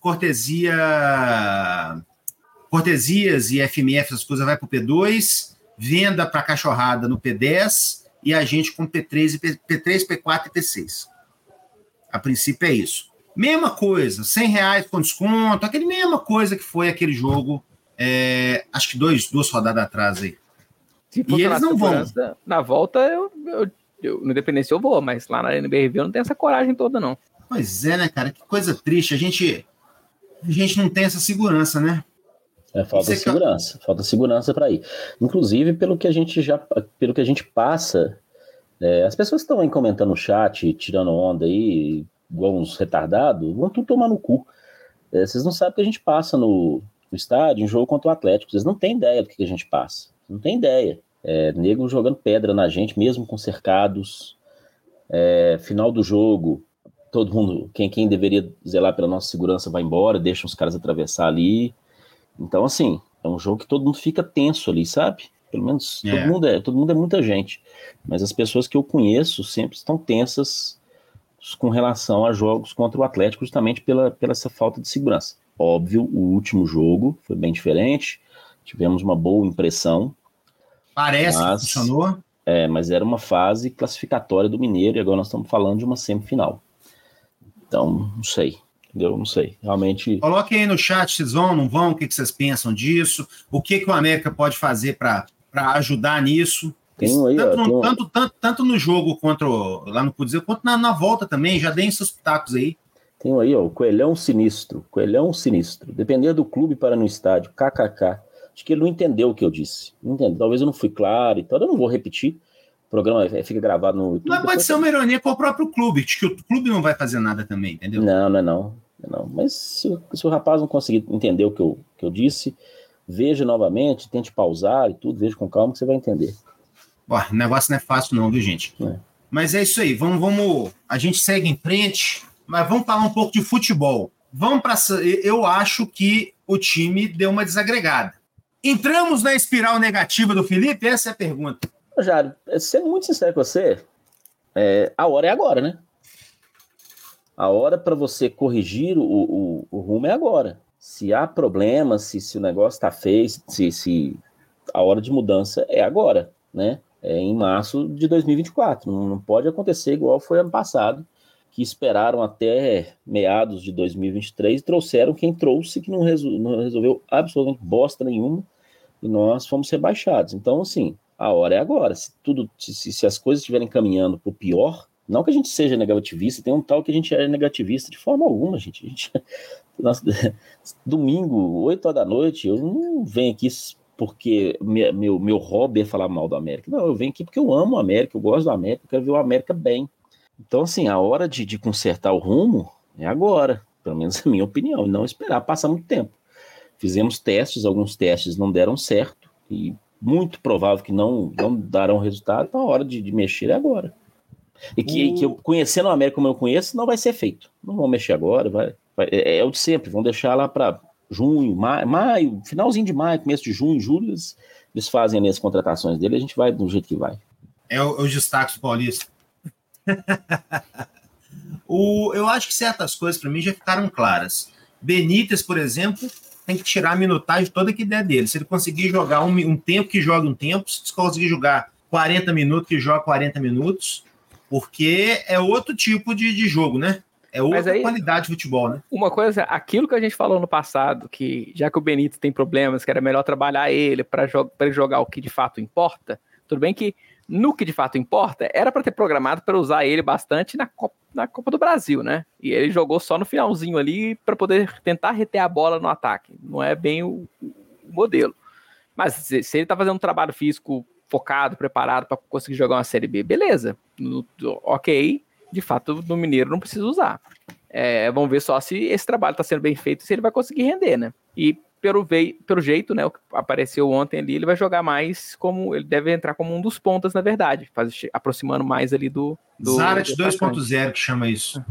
Speaker 1: e FMF, essas coisas vai para o P2, venda para a Cachorrada no P10 e a gente com P3, P4 e P6. A princípio é isso. Mesma coisa, R$100 com desconto, aquele mesma coisa que foi aquele jogo, acho que duas rodadas atrás aí.
Speaker 2: E eles não vão. Na volta, eu no Independência eu vou, mas lá na NBRV eu não tenho essa coragem toda, não.
Speaker 1: Pois é, né, cara? Que coisa triste. A gente não tem essa segurança, né?
Speaker 3: Falta segurança para ir. Inclusive, pelo que a gente passa, as pessoas que estão aí comentando no chat, tirando onda aí, igual uns retardados, vão tudo tomar no cu. Vocês não sabem o que a gente passa no estádio, em jogo contra o Atlético. Vocês não têm ideia do que a gente passa. Não tem ideia. Nego jogando pedra na gente, mesmo com cercados. Final do jogo, todo mundo, quem deveria zelar pela nossa segurança vai embora, deixa os caras atravessar ali. Então, assim, é um jogo que todo mundo fica tenso ali, sabe? Pelo menos todo mundo é muita gente. Mas as pessoas que eu conheço sempre estão tensas com relação a jogos contra o Atlético, justamente pela essa falta de segurança. Óbvio, o último jogo foi bem diferente, tivemos uma boa impressão.
Speaker 1: Parece que funcionou.
Speaker 3: Mas era uma fase classificatória do Mineiro e agora nós estamos falando de uma semifinal. Então, não sei. Entendeu? Não sei. Realmente.
Speaker 1: Coloquem aí no chat, vocês vão, não vão, o que vocês pensam disso, o que o América pode fazer para ajudar nisso. Tanto no jogo lá no Pudizer, quanto na volta também, já deem seus pitacos aí.
Speaker 3: Tem aí, ó, o Coelhão Sinistro. Depender do clube para no estádio, kkk. Acho que ele não entendeu o que eu disse. Não entendeu. Talvez eu não fui claro e tal. Eu não vou repetir. O programa fica gravado no YouTube.
Speaker 1: Mas pode ser uma ironia com o próprio clube, que o clube não vai fazer nada também, entendeu?
Speaker 3: Não. Mas se o rapaz não conseguir entender o que eu disse, veja novamente, tente pausar e tudo, veja com calma que você vai entender.
Speaker 1: O negócio não é fácil não, viu, gente? Mas é isso aí, vamos, a gente segue em frente, mas vamos falar um pouco de futebol. Eu acho que o time deu uma desagregada. Entramos na espiral negativa do Felipe? Essa é a pergunta.
Speaker 3: Jário, sendo muito sincero com você, a hora é agora, né? A hora para você corrigir o rumo é agora. Se há problemas, se o negócio está feio, se a hora de mudança é agora, né? Em março de 2024. Não pode acontecer igual foi ano passado, que esperaram até meados de 2023 e trouxeram quem trouxe, que não resolveu absolutamente bosta nenhuma, e nós fomos rebaixados. Então, assim, a hora é agora. Se as coisas estiverem caminhando para o pior, não que a gente seja negativista, tem um tal que a gente é negativista de forma alguma, gente. Nossa, domingo, 8 horas da noite, eu não venho aqui porque meu hobby é falar mal do América. Não, eu venho aqui porque eu amo o América, eu gosto do América, eu quero ver o América bem. Então, assim, a hora de consertar o rumo é agora, pelo menos a minha opinião, e não esperar passar muito tempo. Fizemos testes, alguns testes não deram certo, e muito provável que não darão resultado, então a hora de mexer é agora. E que eu, conhecendo o América como eu conheço, não vai ser feito. Não vão mexer agora, é o de sempre, vão deixar lá para junho, maio, finalzinho de maio, começo de junho, julho, eles fazem as contratações dele, a gente vai do jeito que vai.
Speaker 1: É os destaques paulistas. Eu acho que certas coisas para mim já ficaram claras. Benítez, por exemplo, tem que tirar a minutagem toda que der dele. Se ele conseguir jogar um tempo, que joga um tempo. Se conseguir jogar 40 minutos, que joga 40 minutos. Porque é outro tipo de jogo, né? É outra qualidade de futebol, né?
Speaker 2: Uma coisa, aquilo que a gente falou no passado, que já que o Benítez tem problemas, que era melhor trabalhar ele para ele jogar o que de fato importa, tudo bem que no que de fato importa, era para ter programado para usar ele bastante na Copa do Brasil, né? E ele jogou só no finalzinho ali para poder tentar reter a bola no ataque. Não é bem o modelo. Mas se ele tá fazendo um trabalho físico focado, preparado para conseguir jogar uma Série B, beleza. Ok, de fato, no Mineiro não precisa usar. Vamos ver só se esse trabalho está sendo bem feito, se ele vai conseguir render, né? E pelo jeito, né, o que apareceu ontem ali, ele vai jogar mais como, ele deve entrar como um dos pontas, na verdade, aproximando mais ali do
Speaker 1: Zarat 2.0, que chama isso.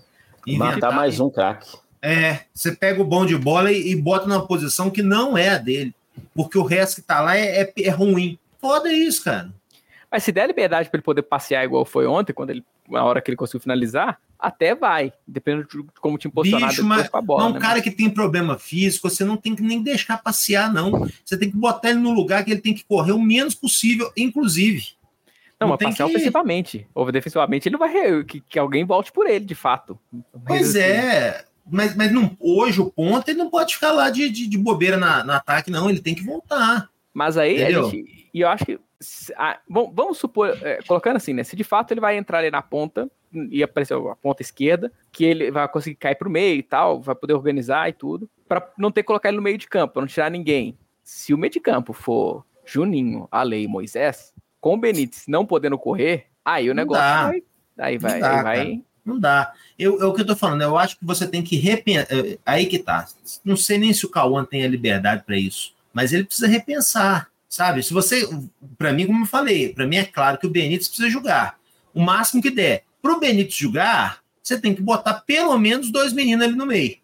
Speaker 3: Matar mais um craque.
Speaker 1: Você pega o bom de bola e bota numa posição que não é a dele, porque o resto que tá lá é ruim. Foda isso, cara.
Speaker 2: Mas se der liberdade para ele poder passear igual foi ontem, na hora que ele conseguiu finalizar, até vai, dependendo de como te posicionar depois com a bola.
Speaker 1: Mas um cara que tem problema físico, você não tem que nem deixar passear, não. Você tem que botar ele no lugar que ele tem que correr o menos possível, inclusive.
Speaker 2: Não, mas passear ofensivamente. Ou defensivamente, ele não vai que alguém volte por ele, de fato.
Speaker 1: Pois mas não, hoje o ponto, ele não pode ficar lá de bobeira no ataque, não. Ele tem que voltar.
Speaker 2: Mas aí, e eu acho que vamos supor, colocando assim, né? Se de fato ele vai entrar ali na ponta, e aparecer a ponta esquerda, que ele vai conseguir cair pro meio e tal, vai poder organizar e tudo, para não ter que colocar ele no meio de campo, para não tirar ninguém. Se o meio de campo for Juninho, Ale e Moisés, com o Benítez não podendo correr, aí o negócio vai.
Speaker 1: Não dá. É o que eu tô falando, eu acho que você tem que repensar. Aí que tá. Não sei nem se o Cauã tem a liberdade para isso, mas ele precisa repensar. Sabe, se você, para mim, como eu falei, para mim é claro que o Benítez precisa jogar o máximo que der. Para o Benítez jogar, você tem que botar pelo menos 2 meninos ali no meio,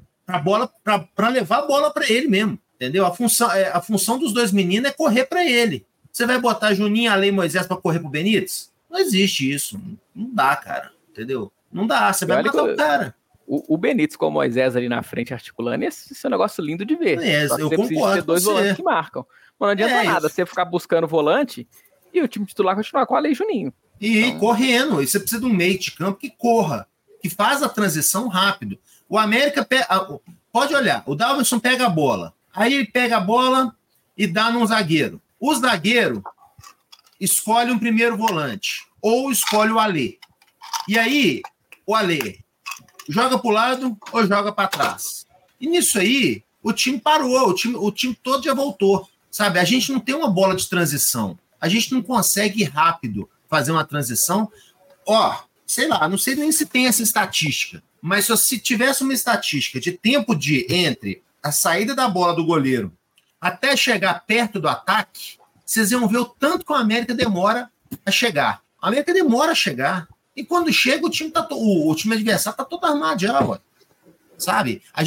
Speaker 1: para levar a bola para ele mesmo, entendeu? A função dos 2 meninos é correr para ele. Você vai botar Juninho, Ale e Moisés para correr para o Benítez? Não existe isso, não dá, cara, entendeu? Não dá, você vai matar o cara.
Speaker 2: O Benítez com o Moisés ali na frente articulando, esse é um negócio lindo de ver.
Speaker 1: Eu concordo
Speaker 2: ter 2 volantes que marcam. Mas não adianta nada você ficar buscando volante e o time titular continuar com a Ale e Juninho.
Speaker 1: E correndo. E você precisa de um meio de campo que corra, que faz a transição rápido. O América pode olhar, o Davidson pega a bola. Aí ele pega a bola e dá num zagueiro. O zagueiro escolhe um primeiro volante ou escolhe o Ale. E aí o Ale joga para o lado ou joga para trás. E nisso aí o time parou, o time todo já voltou. Sabe, a gente não tem uma bola de transição. A gente não consegue ir rápido fazer uma transição. Sei lá, não sei nem se tem essa estatística, mas se tivesse uma estatística de tempo entre a saída da bola do goleiro até chegar perto do ataque, vocês iam ver o tanto que o América demora a chegar. A América demora a chegar. E quando chega, o time adversário está todo armado já, sabe? A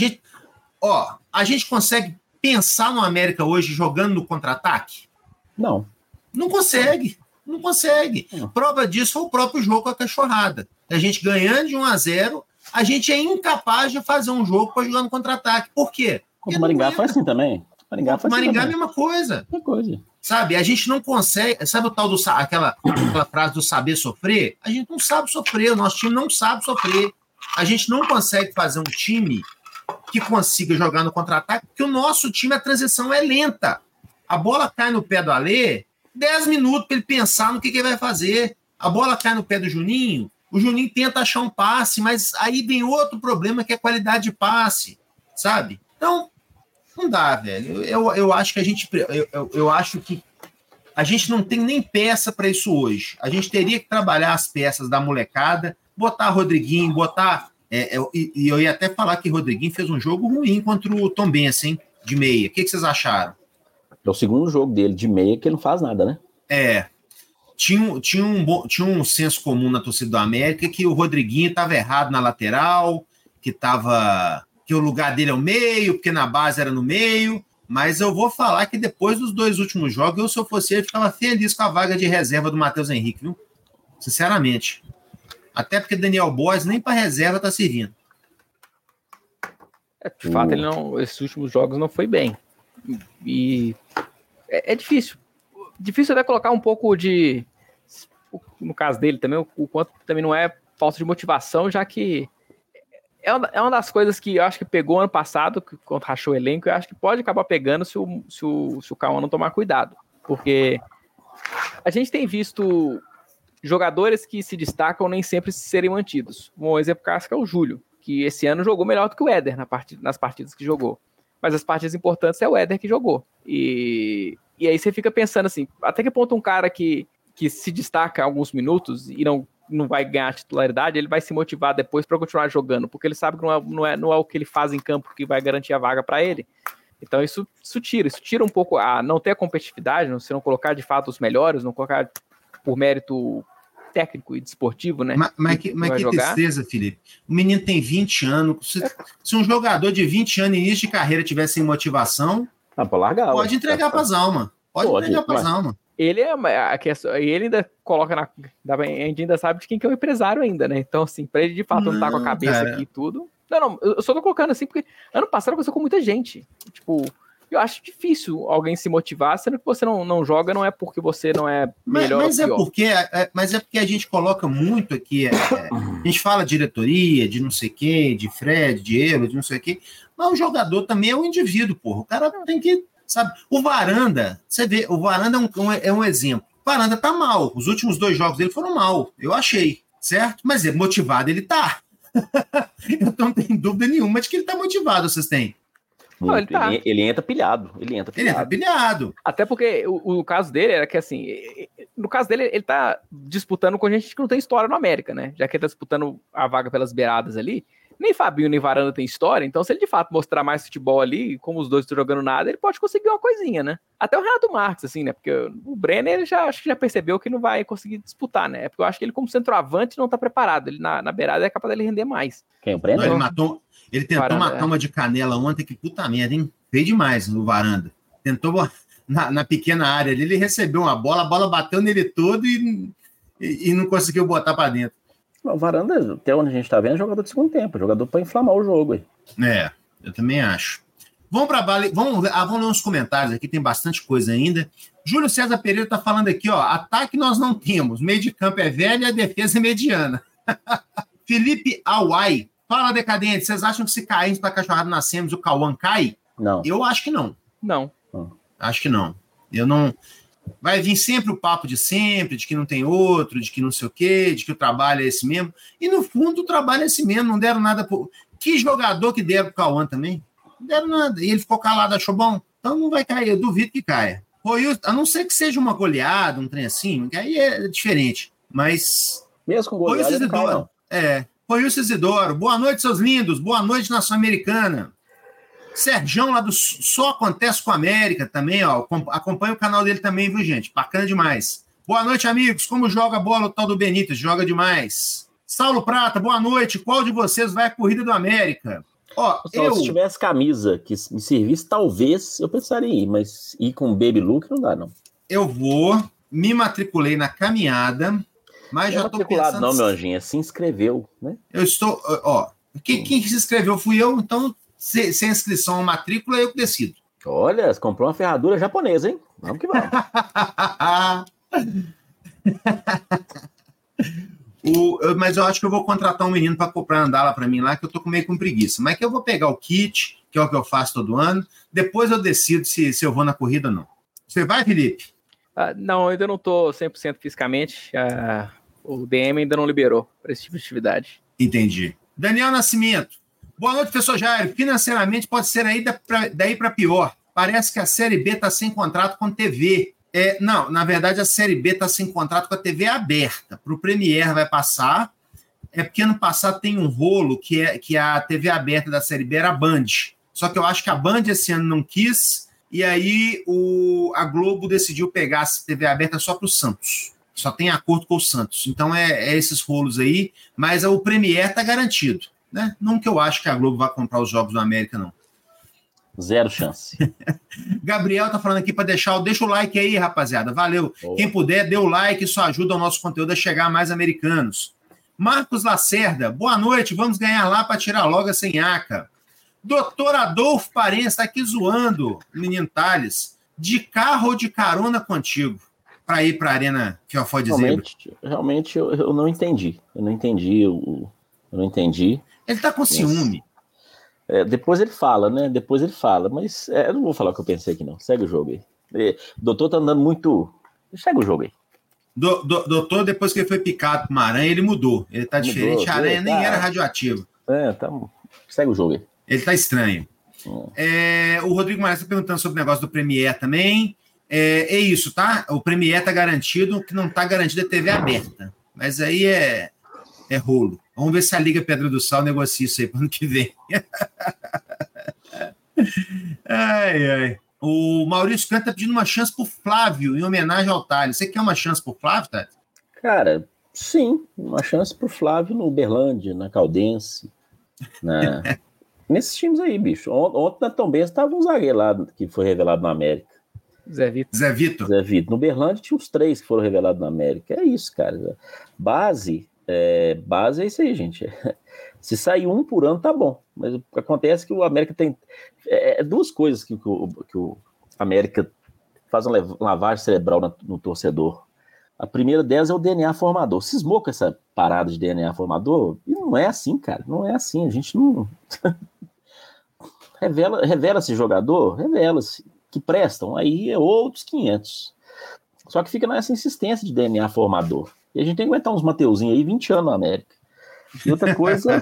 Speaker 1: gente consegue pensar no América hoje jogando no contra-ataque?
Speaker 3: Não.
Speaker 1: Não consegue. Prova disso foi o próprio jogo com a Cachorrada. A gente ganhando de 1-0, a gente é incapaz de fazer um jogo para jogar no contra-ataque. Por quê?
Speaker 3: O Maringá foi assim também.
Speaker 1: O Maringá é a mesma coisa. Sabe, a gente não consegue... Sabe o tal do... Aquela frase do saber sofrer? A gente não sabe sofrer, o nosso time não sabe sofrer. A gente não consegue fazer um time que consiga jogar no contra-ataque, porque o nosso time, a transição é lenta. A bola cai no pé do Alê, 10 minutos para ele pensar no que ele vai fazer. A bola cai no pé do Juninho, o Juninho tenta achar um passe, mas aí vem outro problema que é a qualidade de passe, sabe? Então, não dá, velho. Eu acho que eu acho que a gente não tem nem peça para isso hoje. A gente teria que trabalhar as peças da molecada, botar Rodriguinho, botar... E eu ia até falar que Rodriguinho fez um jogo ruim contra o Tombense, hein? De meia. O que vocês acharam?
Speaker 3: É o segundo jogo dele de meia que ele não faz nada, né?
Speaker 1: Tinha um senso comum na torcida do América que o Rodriguinho estava errado na lateral, que o lugar dele é o meio, porque na base era no meio, mas eu vou falar que depois dos 2 últimos jogos, se eu fosse ele, ficava feliz com a vaga de reserva do Matheus Henrique, viu? Sinceramente. Até porque Daniel Borges nem para reserva tá servindo.
Speaker 2: De fato, esses últimos jogos não foi bem. E é difícil. Difícil até colocar um pouco de... No caso dele também, o quanto também não é falta de motivação, já que é uma das coisas que eu acho que pegou ano passado, quando rachou o elenco, eu acho que pode acabar pegando se o Cauã não tomar cuidado. Porque a gente tem visto jogadores que se destacam nem sempre serem mantidos. Um exemplo clássico é o Júlio, que esse ano jogou melhor do que o Éder nas partidas que jogou. Mas as partidas importantes é o Éder que jogou. E aí você fica pensando assim, até que ponto um cara que se destaca alguns minutos e não vai ganhar titularidade, ele vai se motivar depois para continuar jogando, porque ele sabe que não é o que ele faz em campo que vai garantir a vaga para ele. Então isso tira um pouco não ter a competitividade, se não colocar de fato os melhores, não colocar por mérito técnico e desportivo, né?
Speaker 1: Mas que tristeza, Felipe. O menino tem 20 anos. Se um jogador de 20 anos, início de carreira, tivesse sem motivação, pode entregar para as almas. Pode entregar para as almas.
Speaker 2: Ele ainda coloca a gente ainda sabe de quem que é o empresário ainda, né? Então, assim, pra ele de fato não tá com a cabeça aqui e tudo. Não, eu só tô colocando assim, porque ano passado aconteceu com muita gente. Tipo, eu acho difícil alguém se motivar, sendo que você não joga, não é porque você não é melhor
Speaker 1: mas
Speaker 2: ou pior.
Speaker 1: Mas é porque a gente coloca muito aqui, a gente fala diretoria, de não sei o quê, de Fred, de Euro, de não sei o quê, mas o jogador também é um indivíduo, porra. O cara tem que, sabe, o Varanda, você vê, o Varanda é um exemplo. O Varanda tá mal, os últimos 2 jogos dele foram mal, eu achei, certo? Mas motivado ele tá. Eu não tenho dúvida nenhuma de que ele tá motivado, vocês têm.
Speaker 2: Não,
Speaker 3: ele entra pilhado.
Speaker 2: Até porque o caso dele era que, assim, no caso dele, ele tá disputando com gente que não tem história no América, né? Já que ele tá disputando a vaga pelas beiradas ali, nem Fabinho nem Varanda tem história, então se ele de fato mostrar mais futebol ali, como os dois estão jogando nada, ele pode conseguir uma coisinha, né? Até o Renato Marques, assim, né? Porque o Brenner, ele acho que já percebeu que não vai conseguir disputar, né? Porque eu acho que ele, como centroavante, não tá preparado. Ele na beirada é capaz dele render mais.
Speaker 3: Quem, o Brenner?
Speaker 1: Ele tentou matar uma de canela ontem, que puta merda, hein? Fez demais no Varanda. Tentou na pequena área ali, ele recebeu uma bola, a bola bateu nele todo e não conseguiu botar pra dentro.
Speaker 3: O Varanda, até onde a gente tá vendo, é jogador de segundo tempo, jogador pra inflamar o jogo aí.
Speaker 1: Eu também acho. Vamos ler uns comentários aqui, tem bastante coisa ainda. Júlio César Pereira tá falando aqui, ó, ataque nós não temos, meio de campo é velho e a defesa é mediana. Felipe Awai, fala, decadente, vocês acham que se cair pra cachorrada na Semis, o Cauã cai?
Speaker 3: Não.
Speaker 1: Eu acho que não.
Speaker 2: Não.
Speaker 1: Acho que não. Eu não... Vai vir sempre o papo de sempre, de que não tem outro, de que não sei o quê, de que o trabalho é esse mesmo. E, no fundo, o trabalho é esse mesmo. Não deram nada pro... Que jogador que deram pro Cauã também? Não deram nada. E ele ficou calado, achou bom? Então não vai cair. Eu duvido que caia. A não ser que seja uma goleada, um trem assim, que aí é diferente. Mas...
Speaker 3: Mesmo com goleada, não cai, não.
Speaker 1: Roilson Isidoro. Boa noite, seus lindos. Boa noite, Nação Americana. Sergião lá do Só Acontece com a América também, ó. Acompanha o canal dele também, viu, gente? Bacana demais. Boa noite, amigos. Como joga a bola o tal do Benítez? Joga demais. Saulo Prata, boa noite. Qual de vocês vai à Corrida do América? Ó,
Speaker 3: se tivesse camisa que me servisse, talvez eu pensaria em ir, mas ir com baby look não dá, não.
Speaker 1: Eu me matriculei na caminhada, mas já tô pensando...
Speaker 3: Não, meu anjinho, se inscreveu, né?
Speaker 1: Eu estou... Ó, quem se inscreveu fui eu, então... Sem inscrição ou matrícula, eu que decido.
Speaker 3: Olha, você comprou uma ferradura japonesa, hein? Vamos que vamos.
Speaker 1: Mas eu acho que eu vou contratar um menino para andar lá para mim lá, que eu tô meio com preguiça. Mas que eu vou pegar o kit, que é o que eu faço todo ano. Depois eu decido se eu vou na corrida ou não. Você vai, Felipe?
Speaker 2: Não, ainda não tô 100% fisicamente. O DM ainda não liberou para esse tipo de atividade.
Speaker 1: Entendi. Daniel Nascimento. Boa noite, professor Jair. Financeiramente pode ser aí daí para pior. Parece que a Série B está sem contrato com TV. Não, na verdade a Série B está sem contrato com a TV aberta. Para o Premier vai passar. É porque ano passado tem um rolo que a TV aberta da Série B era a Band. Só que eu acho que a Band esse ano não quis, e aí a Globo decidiu pegar a TV aberta só para o Santos. Só tem acordo com o Santos. Então é esses rolos aí, mas o Premier está garantido. Né? Não que eu acho que a Globo vai comprar os jogos do América, não.
Speaker 3: Zero chance.
Speaker 1: Gabriel tá falando aqui para deixa o like aí, rapaziada. Valeu.
Speaker 3: Boa.
Speaker 1: Quem puder, dê o like, isso ajuda o nosso conteúdo a chegar a mais americanos. Marcos Lacerda, boa noite, vamos ganhar lá para tirar logo a senhaca. Doutor Adolfo Parença está aqui zoando, menino Thales, de carro ou de carona contigo, para ir para a Arena Fiofó de Zebra?
Speaker 3: Realmente eu não entendi. Eu não entendi.
Speaker 1: Ele tá com ciúme.
Speaker 3: Depois ele fala, né? Mas eu não vou falar o que eu pensei aqui, não. Segue o jogo aí. O doutor tá andando muito... Segue o jogo aí.
Speaker 1: Doutor, depois que ele foi picado por uma aranha, ele mudou. Ele tá diferente. A aranha nem era radioativa.
Speaker 3: Segue o jogo aí.
Speaker 1: Ele tá estranho. O Rodrigo Marais tá perguntando sobre o negócio do Premier também. É isso, tá? O Premier tá garantido, o que não tá garantido é TV aberta. Mas aí é rolo. Vamos ver se a Liga Pedra do Sal negocia isso aí para o ano que vem. Ai. O Maurício Canta tá pedindo uma chance pro Flávio, em homenagem ao Thales. Você quer uma chance pro Flávio, Thales?
Speaker 3: Cara, sim. Uma chance pro Flávio no Uberlândia, na Caldense. Nesses times aí, bicho. Ontem na Tombense estava um zagueiro lá que foi revelado na América.
Speaker 1: Zé Vitor.
Speaker 3: No Uberlândia tinha uns 3 que foram revelados na América. É isso, cara. Base é isso aí, gente. Se sair um por ano, tá bom. Mas o que acontece é que o América tem... duas coisas que o América faz uma lavagem cerebral no torcedor. A primeira delas é o DNA formador. Cismou com essa parada de DNA formador? E não é assim, cara. Não é assim. A gente não... Revela-se jogador? Revela-se. Que prestam. Aí é outros 500. Só que fica nessa insistência de DNA formador. E a gente tem que aguentar uns Mateuzinhos aí 20 anos na América. E outra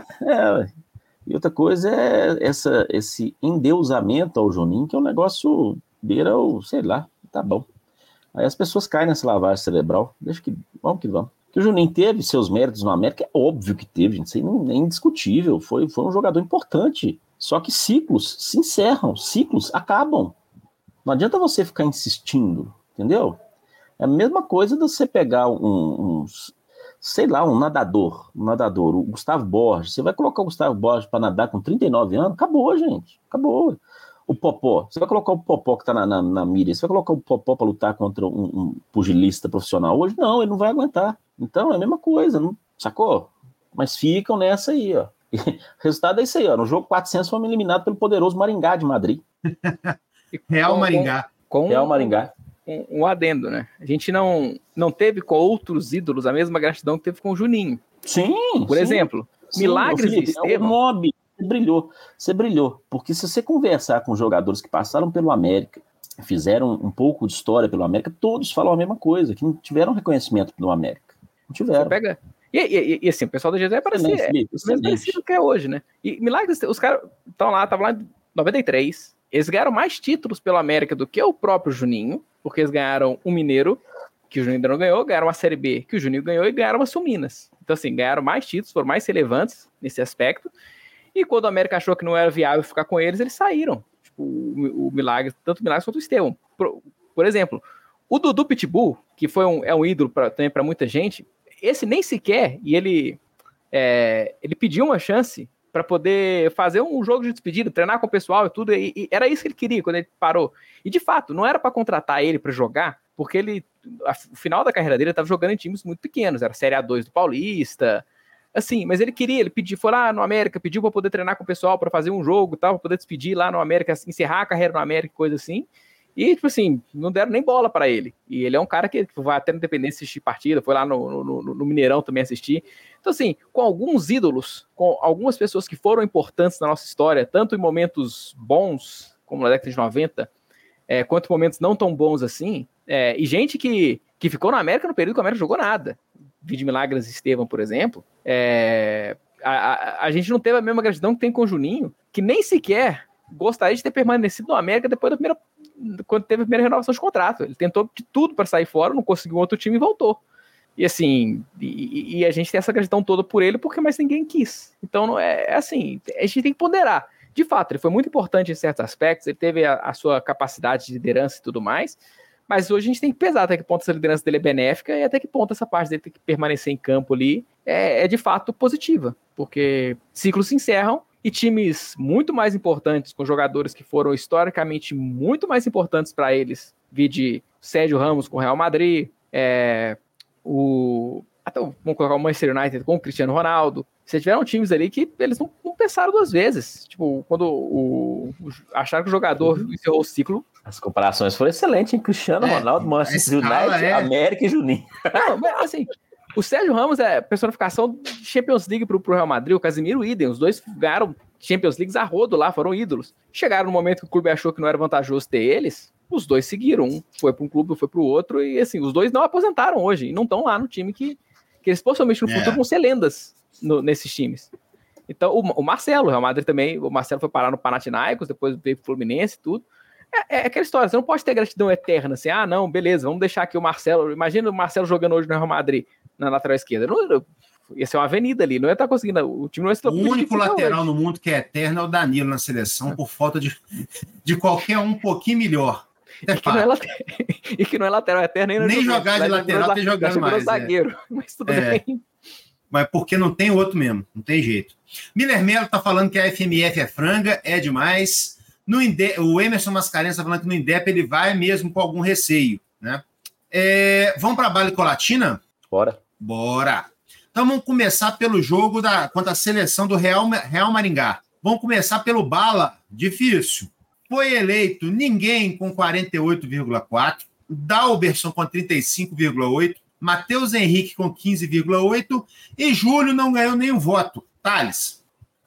Speaker 3: coisa é esse endeusamento ao Juninho, que é um negócio beira o, sei lá, tá bom. Aí as pessoas caem nessa lavagem cerebral. Vamos que vamos. Que o Juninho teve seus méritos no América, é óbvio que teve, gente. Isso aí é indiscutível. Foi um jogador importante. Só que ciclos se encerram, ciclos acabam. Não adianta você ficar insistindo, entendeu? É a mesma coisa de você pegar um nadador, o Gustavo Borges. Você vai colocar o Gustavo Borges para nadar com 39 anos? Acabou, gente. Acabou. O Popó. Você vai colocar o Popó que está na mira. Você vai colocar o Popó para lutar contra um pugilista profissional hoje? Não, ele não vai aguentar. Então é a mesma coisa, não, sacou? Mas ficam nessa aí, ó. E o resultado é isso aí, ó. No jogo 400 fomos eliminados pelo poderoso Maringá de Madrid.
Speaker 1: Real Maringá.
Speaker 3: Real Maringá.
Speaker 2: Um adendo, né? A gente não teve com outros ídolos a mesma gratidão que teve com o Juninho.
Speaker 3: Sim.
Speaker 2: Por exemplo, Milagres
Speaker 3: Felipe,
Speaker 2: e Estevam.
Speaker 3: O Mob, você brilhou. Porque se você conversar com jogadores que passaram pelo América, fizeram um pouco de história pelo América, todos falam a mesma coisa, que não tiveram reconhecimento pelo América. Não tiveram.
Speaker 2: Você pega... E assim, o pessoal da GZ é parecido que é hoje, né? E Milagres, os caras estavam lá em 93, eles ganharam mais títulos pelo América do que o próprio Juninho, porque eles ganharam um Mineiro, que o Juninho ainda não ganhou, ganharam uma Série B, que o Juninho ganhou, e ganharam uma Sul-Minas. Então, assim, ganharam mais títulos, foram mais relevantes nesse aspecto, e quando o América achou que não era viável ficar com eles saíram. Tipo, o Milagres, tanto o Milagres quanto o Estevam. Por exemplo, o Dudu Pitbull, que é um ídolo também para muita gente, esse nem sequer, e ele pediu uma chance para poder fazer um jogo de despedida, treinar com o pessoal e tudo, e era isso que ele queria quando ele parou. E de fato, não era para contratar ele para jogar, porque o final da carreira dele estava jogando em times muito pequenos, era Série A2 do Paulista, Assim, mas ele pediu, foi lá no América, pediu pra poder treinar com o pessoal, pra fazer um jogo e tal, pra poder despedir lá no América, encerrar a carreira no América, coisa assim. E, tipo assim, não deram nem bola pra ele. E ele é um cara que vai até no Independência assistir partida, foi lá no Mineirão também assistir. Então, assim, com alguns ídolos, com algumas pessoas que foram importantes na nossa história, tanto em momentos bons, como na década de 90, quanto em momentos não tão bons assim, e gente que ficou na América no período que a América jogou nada. Vídeo Milagres Estevam, por exemplo. A gente não teve a mesma gratidão que tem com o Juninho, que nem sequer gostaria de ter permanecido no América depois quando teve a primeira renovação de contrato. Ele tentou de tudo para sair fora, não conseguiu outro time e voltou. E assim, a gente tem essa gratidão toda por ele, porque mais ninguém quis. Então, assim, a gente tem que ponderar. De fato, ele foi muito importante em certos aspectos, ele teve a sua capacidade de liderança e tudo mais, mas hoje a gente tem que pesar até que ponto essa liderança dele é benéfica e até que ponto essa parte dele ter que permanecer em campo ali é de fato positiva, porque ciclos se encerram e times muito mais importantes, com jogadores que foram historicamente muito mais importantes para eles, de Sérgio Ramos com o Real Madrid, vamos colocar o Manchester United com o Cristiano Ronaldo. Vocês tiveram times ali que eles não pensaram duas vezes. Tipo, quando acharam que o jogador encerrou o ciclo.
Speaker 3: As comparações foram excelentes, hein? Cristiano Ronaldo, Manchester United, América e Juninho.
Speaker 2: Não, mas assim, o Sérgio Ramos é personificação de Champions League pro Real Madrid, o Casemiro idem. Os dois ganharam Champions Leagues a rodo lá, foram ídolos. Chegaram no momento que o clube achou que não era vantajoso ter eles, os dois seguiram. Um foi para um clube, foi para o outro, e assim, os dois não aposentaram hoje, e não estão lá no time que eles possivelmente no futuro vão ser lendas nesses times. Então, o Marcelo, o Real Madrid também, o Marcelo foi parar no Panathinaikos, depois veio pro Fluminense e tudo. É aquela história, você não pode ter gratidão eterna, assim, não, beleza, vamos deixar aqui o Marcelo, imagina o Marcelo jogando hoje no Real Madrid, na lateral esquerda, ia ser uma avenida ali, não ia estar conseguindo, o time não ia ser
Speaker 1: o único lateral no mundo que é eterno é o Danilo na seleção, por falta de qualquer um pouquinho melhor.
Speaker 2: E que não é lateral eterno,
Speaker 1: nem jogar de lateral, tem jogando mais.
Speaker 2: Zagueiro, mas tudo bem.
Speaker 1: Mas porque não tem outro mesmo, não tem jeito. Miller Melo tá falando que a FMF é franga, é demais. O Emerson Mascarenhas tá falando que no INDEP ele vai mesmo com algum receio, né? Vamos para a Bala e Colatina? Bora. Então vamos começar pelo jogo contra a seleção do Real Maringá. Vamos começar pelo Bala, difícil. Foi eleito ninguém com 48,4%, Dalberson com 35,8%, Matheus Henrique com 15,8% e Júlio não ganhou nenhum voto. Thales.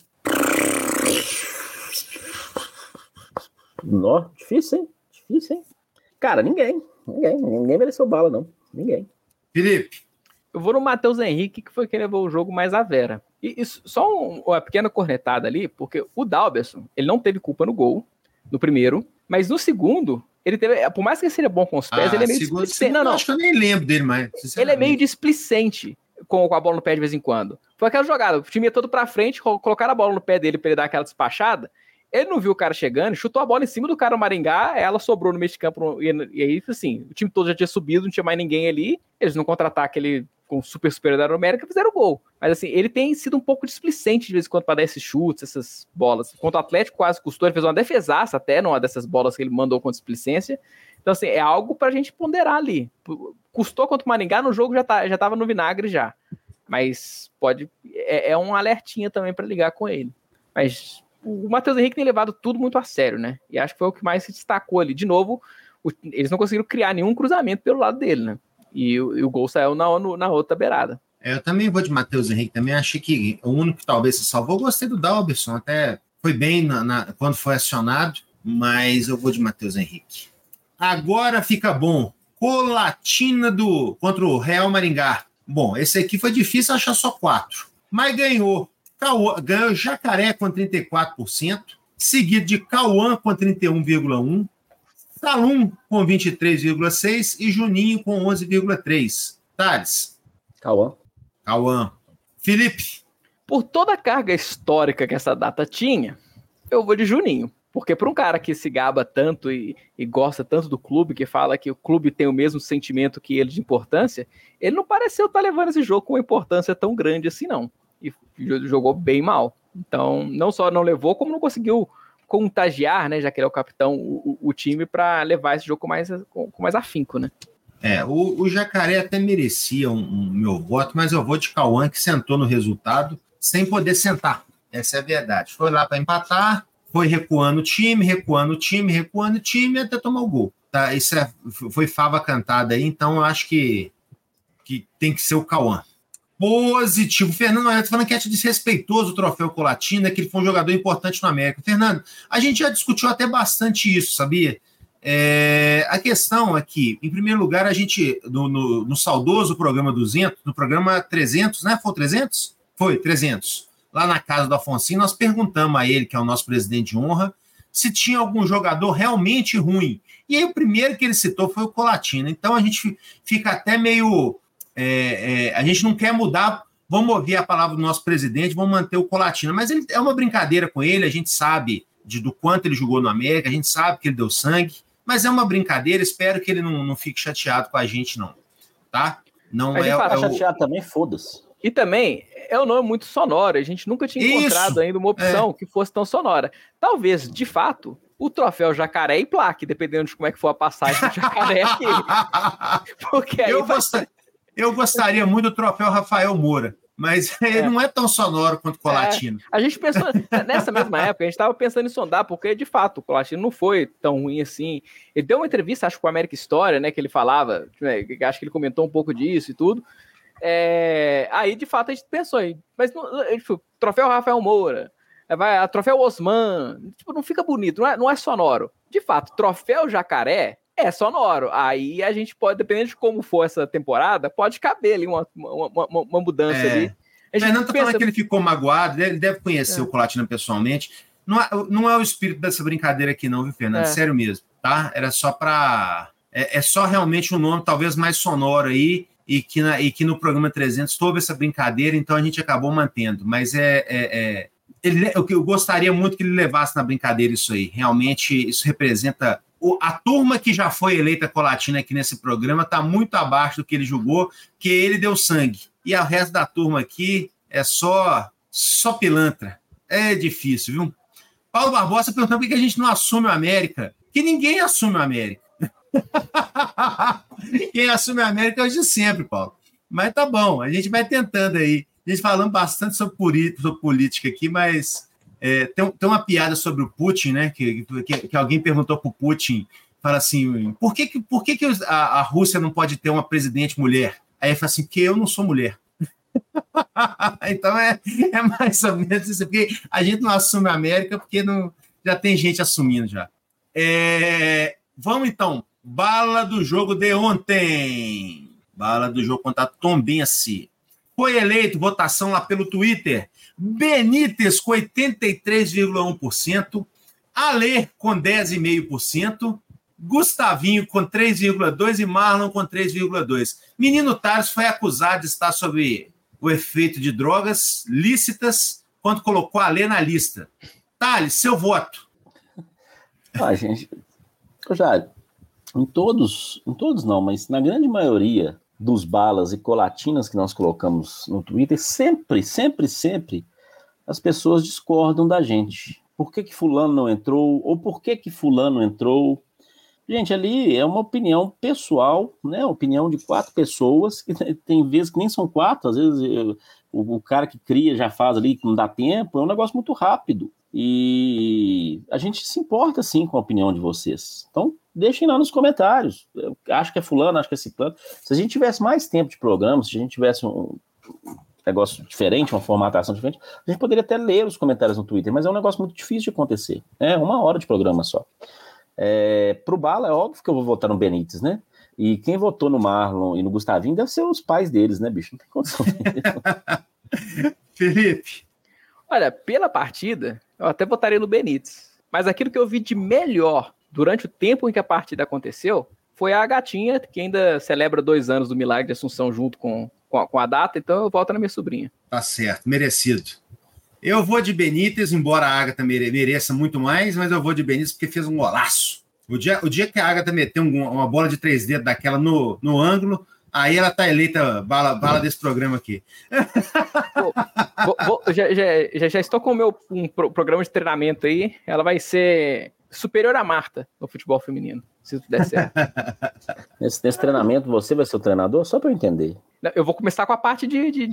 Speaker 3: Difícil, hein? Cara, ninguém mereceu Bala, não. Ninguém.
Speaker 1: Felipe.
Speaker 2: Eu vou no Matheus Henrique, que foi quem levou o jogo mais à vera. E só uma pequena cornetada ali, porque o Dalberson, ele não teve culpa no gol, no primeiro, mas no segundo, ele teve, por mais que ele seja bom com os pés, ele é meio displicente.
Speaker 1: Não, acho que eu nem lembro dele mais.
Speaker 2: Ele é meio displicente com a bola no pé de vez em quando. Foi aquela jogada, o time ia todo pra frente, colocaram a bola no pé dele pra ele dar aquela despachada, ele não viu o cara chegando, chutou a bola em cima do cara no Maringá, ela sobrou no meio de campo, e aí, assim, o time todo já tinha subido, não tinha mais ninguém ali, eles não contra-ataque ele com super superioridade numérica, fizeram o gol. Mas assim, ele tem sido um pouco displicente de vez em quando para dar esses chutes, essas bolas. Contra o Atlético quase custou, ele fez uma defesaça até numa dessas bolas que ele mandou com displicência. Então assim, é algo pra gente ponderar ali. Custou contra o Maringá, no jogo já tava no vinagre já. Mas é um alertinha também para ligar com ele. Mas o Matheus Henrique tem levado tudo muito a sério, né? E acho que foi o que mais se destacou ali. De novo, eles não conseguiram criar nenhum cruzamento pelo lado dele, né? E o gol saiu na outra beirada.
Speaker 1: Eu também vou de Matheus Henrique, também achei que o único que talvez se salvou, eu gostei do Dalberson, até foi bem quando foi acionado, mas eu vou de Matheus Henrique. Agora fica bom, Colatina contra o Real Maringá. Bom, esse aqui foi difícil achar só 4, mas ganhou Jacaré com 34%, seguido de Cauã com 31,1%, Salum com 23,6% e Juninho com 11,3%. Thales. Cauã. Felipe.
Speaker 2: Por toda a carga histórica que essa data tinha, eu vou de Juninho. Porque para um cara que se gaba tanto e gosta tanto do clube, que fala que o clube tem o mesmo sentimento que ele de importância, ele não pareceu estar levando esse jogo com uma importância tão grande assim, não. E jogou bem mal. Então, não só não levou, como não conseguiu contagiar, né, já que ele é o capitão, o time para levar esse jogo com mais afinco, né?
Speaker 1: O Jacaré até merecia um meu voto, mas eu vou de Cauã, que sentou no resultado sem poder sentar. Essa é a verdade. Foi lá para empatar, foi recuando o time, até tomar o gol. Tá? Isso foi fava cantada aí, então eu acho que tem que ser o Cauã. Positivo. Fernando Neto falando que é desrespeitoso o troféu Colatina, que ele foi um jogador importante no América. Fernando, a gente já discutiu até bastante isso, sabia? A questão aqui, em primeiro lugar, a gente, no saudoso programa 200, no programa 300, né? Foi 300? Foi, 300. Lá na casa do Afonso, nós perguntamos a ele, que é o nosso presidente de honra, se tinha algum jogador realmente ruim. E aí o primeiro que ele citou foi o Colatina. Então a gente fica até meio... a gente não quer mudar, vamos ouvir a palavra do nosso presidente, vamos manter o Colatina. Mas é uma brincadeira com ele, a gente sabe do quanto ele jogou no América, a gente sabe que ele deu sangue, mas é uma brincadeira, espero que ele não fique chateado com a gente, não. Tá? Não
Speaker 3: mas é chateado também, foda-se.
Speaker 2: E também, é um nome muito sonoro, a gente nunca tinha encontrado ainda uma opção que fosse tão sonora. Talvez, de fato, o troféu Jacaré e plaque, dependendo de como é que for a passagem do Jacaré aqui. Porque aí
Speaker 1: eu gostaria muito do troféu Rafael Moura, mas ele não é tão sonoro quanto o Colatina.
Speaker 2: A gente pensou, nessa mesma época, a gente estava pensando em sondar, porque, de fato, o Colatina não foi tão ruim assim. Ele deu uma entrevista, acho que com a América História, né, que ele falava, acho que ele comentou um pouco disso e tudo. Aí, de fato, a gente pensou aí, mas troféu Rafael Moura, troféu Osman, não fica bonito, não é sonoro. De fato, troféu Jacaré é sonoro. Aí a gente pode, dependendo de como for essa temporada, pode caber ali uma mudança ali.
Speaker 1: Fernando tá falando que ele ficou magoado, ele deve conhecer o Colatina pessoalmente. Não é o espírito dessa brincadeira aqui, não, viu, Fernando? Sério mesmo, tá? Era só para... É só realmente um nome talvez mais sonoro aí, e que no programa 300 houve essa brincadeira, então a gente acabou mantendo. Mas eu gostaria muito que ele levasse na brincadeira isso aí. Realmente, isso representa... A turma que já foi eleita Colatina aqui nesse programa está muito abaixo do que ele julgou, que ele deu sangue. E o resto da turma aqui é só pilantra. É difícil, viu? Paulo Barbosa perguntando por que a gente não assume o América. Que ninguém assume o América. Quem assume a América é o de sempre, Paulo. Mas tá bom, a gente vai tentando aí. A gente falando bastante sobre política aqui, mas tem uma piada sobre o Putin, né? Que alguém perguntou pro Putin, fala assim, por que a Rússia não pode ter uma presidente mulher? Aí ele fala assim, porque eu não sou mulher. Então é mais ou menos isso, porque a gente não assume a América porque já tem gente assumindo já. Vamos então. Bala do jogo de ontem. Bala do jogo contra Tombense. Foi eleito, votação lá pelo Twitter, Benítez com 83,1%, Alê com 10,5%, Gustavinho com 3,2% e Marlon com 3,2%. Menino Tales foi acusado de estar sob o efeito de drogas lícitas quando colocou Alê na lista. Tales, seu voto.
Speaker 3: Gente, já... Em todos não, mas na grande maioria dos balas e colatinas que nós colocamos no Twitter, sempre as pessoas discordam da gente. Por que fulano não entrou? Ou por que fulano entrou? Gente, ali é uma opinião pessoal, né? Opinião de 4 pessoas, que tem vezes que nem são 4, às vezes o cara que cria já faz ali, que não dá tempo, é um negócio muito rápido. E a gente se importa, sim, com a opinião de vocês. Então, deixem lá nos comentários. Eu acho que é fulano, acho que é ciclano. Se a gente tivesse mais tempo de programa, se a gente tivesse um negócio diferente, uma formatação diferente, a gente poderia até ler os comentários no Twitter, mas é um negócio muito difícil de acontecer. É 1 hora de programa só. Pro Bala, é óbvio que eu vou votar no Benítez, né? E quem votou no Marlon e no Gustavinho deve ser os pais deles, né, bicho? Não tem condição.
Speaker 1: Felipe.
Speaker 2: Olha, pela partida, eu até votaria no Benítez. Mas aquilo que eu vi de melhor durante o tempo em que a partida aconteceu foi a gatinha, que ainda celebra 2 anos do milagre de Assunção junto com a data, então eu voto na minha sobrinha.
Speaker 1: Tá certo, merecido. Eu vou de Benítez, embora a Agatha mereça muito mais, mas eu vou de Benítez porque fez um golaço. O dia que a Agatha meteu uma bola de 3 dedos daquela no ângulo, aí ela tá eleita bala desse programa aqui.
Speaker 2: Já estou com o meu programa de treinamento aí. Ela vai ser superior a Marta no futebol feminino. se tudo der certo.
Speaker 3: Nesse treinamento, você vai ser o treinador? Só para eu entender.
Speaker 2: Eu vou começar com a parte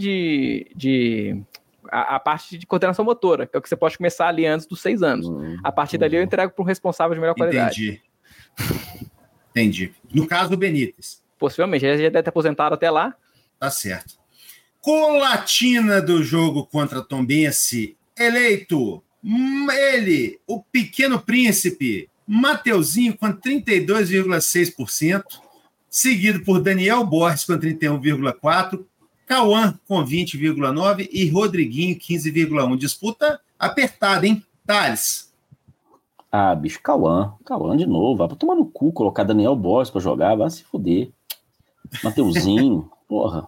Speaker 2: a parte de coordenação motora, que é o que você pode começar ali antes dos 6 anos. A partir dali eu entrego para um responsável de melhor qualidade.
Speaker 1: Entendi. No caso do Benítez.
Speaker 2: Possivelmente, ele já deve ter aposentado até lá.
Speaker 1: Tá certo. Colatina do jogo contra Tombense, eleito ele, o pequeno príncipe, Mateuzinho com 32,6%, seguido por Daniel Borges com 31,4%, Cauã com 20,9% e Rodriguinho 15,1%. Disputa apertada, hein, Thales?
Speaker 3: Ah, bicho, Cauã de novo. Vai pra tomar no cu, colocar Daniel Borges pra jogar, vai se fuder. Mateuzinho, porra.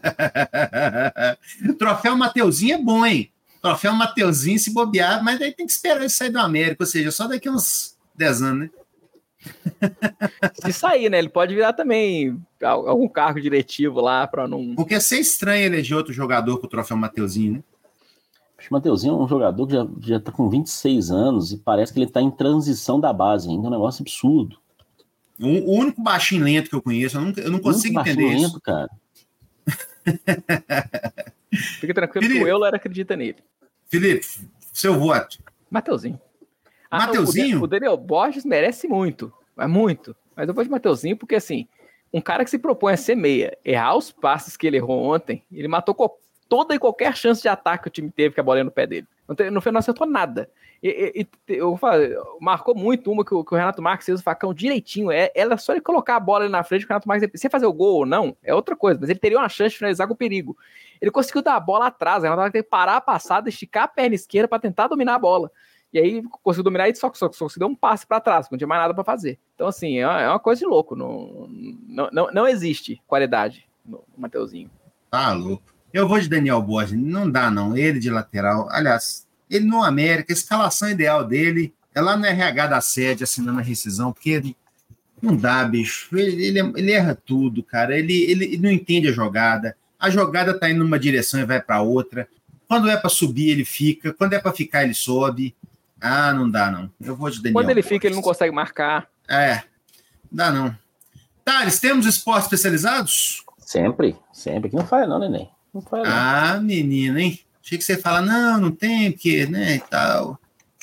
Speaker 1: Troféu Mateuzinho é bom, hein? Troféu Mateuzinho se bobear, mas aí tem que esperar ele sair do América, ou seja, só daqui uns 10 anos, né?
Speaker 2: Se sair, né? Ele pode virar também algum cargo diretivo lá para não...
Speaker 1: Porque ia ser estranho eleger outro jogador com o troféu Mateuzinho, né?
Speaker 3: O Mateuzinho é um jogador que já tá com 26 anos e parece que ele tá em transição da base ainda, é um negócio absurdo.
Speaker 1: O único baixinho lento que eu conheço, eu não consigo entender isso. Lento,
Speaker 3: cara.
Speaker 2: Fica tranquilo, Felipe, que o Euler acredita nele.
Speaker 1: Felipe, seu voto.
Speaker 2: Mateuzinho.
Speaker 1: Mateuzinho?
Speaker 2: O Daniel Borges merece muito. Mas eu vou de Mateuzinho porque, assim, um cara que se propõe a ser meia, errar os passes que ele errou ontem, ele matou toda e qualquer chance de ataque que o time teve com a bola no pé dele. Não acertou nada. Marcou muito uma que o Renato Marques fez o facão direitinho. Ela só ele colocar a bola ali na frente, o Renato Marques, se fazer o gol ou não, é outra coisa, mas ele teria uma chance de finalizar com perigo. Ele conseguiu dar a bola atrás, o Renato Marques teve que parar a passada, esticar a perna esquerda para tentar dominar a bola. E aí conseguiu dominar e só deu um passe para trás, não tinha mais nada para fazer. Então, assim, é uma coisa de louco. Não existe qualidade no Mateuzinho.
Speaker 1: Tá louco. Eu vou de Daniel Borges. Não dá, não. Ele de lateral. Aliás, ele no América, a escalação ideal dele é lá no RH da sede, assinando a rescisão, porque ele não dá, bicho. Ele erra tudo, cara. Ele não entende a jogada. A jogada tá indo numa direção e vai para outra. Quando é para subir, ele fica. Quando é para ficar, ele sobe. Ah, não dá, não. Eu vou de Daniel
Speaker 2: Quando ele
Speaker 1: Borges.
Speaker 2: fica, ele não consegue marcar.
Speaker 1: Dá, não. Thales, temos esportes especializados?
Speaker 3: Sempre. Que não falha, não, neném. Não falha, não.
Speaker 1: Ah, menino, hein? Achei que você ia falar, não tem, porque, né, e tal.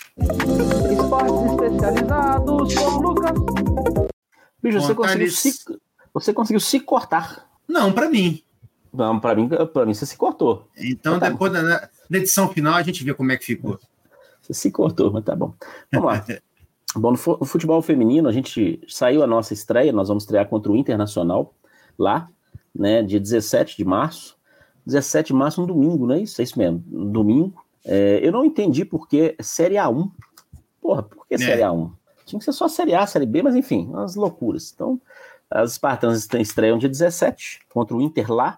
Speaker 2: Esportes especializados com o Lucas.
Speaker 3: Bicho, você conseguiu se cortar.
Speaker 1: Não, pra mim.
Speaker 3: Não, pra mim você se cortou.
Speaker 1: Então, depois na edição final, a gente vê como é que ficou.
Speaker 3: Você se cortou, mas tá bom. Vamos lá. Bom, no futebol feminino, a gente saiu a nossa estreia, nós vamos estrear contra o Internacional, lá, né, dia 17 de março. 17 de março, um domingo, não é isso? É isso mesmo, um domingo. Eu não entendi por que Série A1. Porra, por que Série A1? Tinha que ser só Série A, Série B, mas enfim, umas loucuras. Então, as Espartanas estreiam dia 17 contra o Inter lá.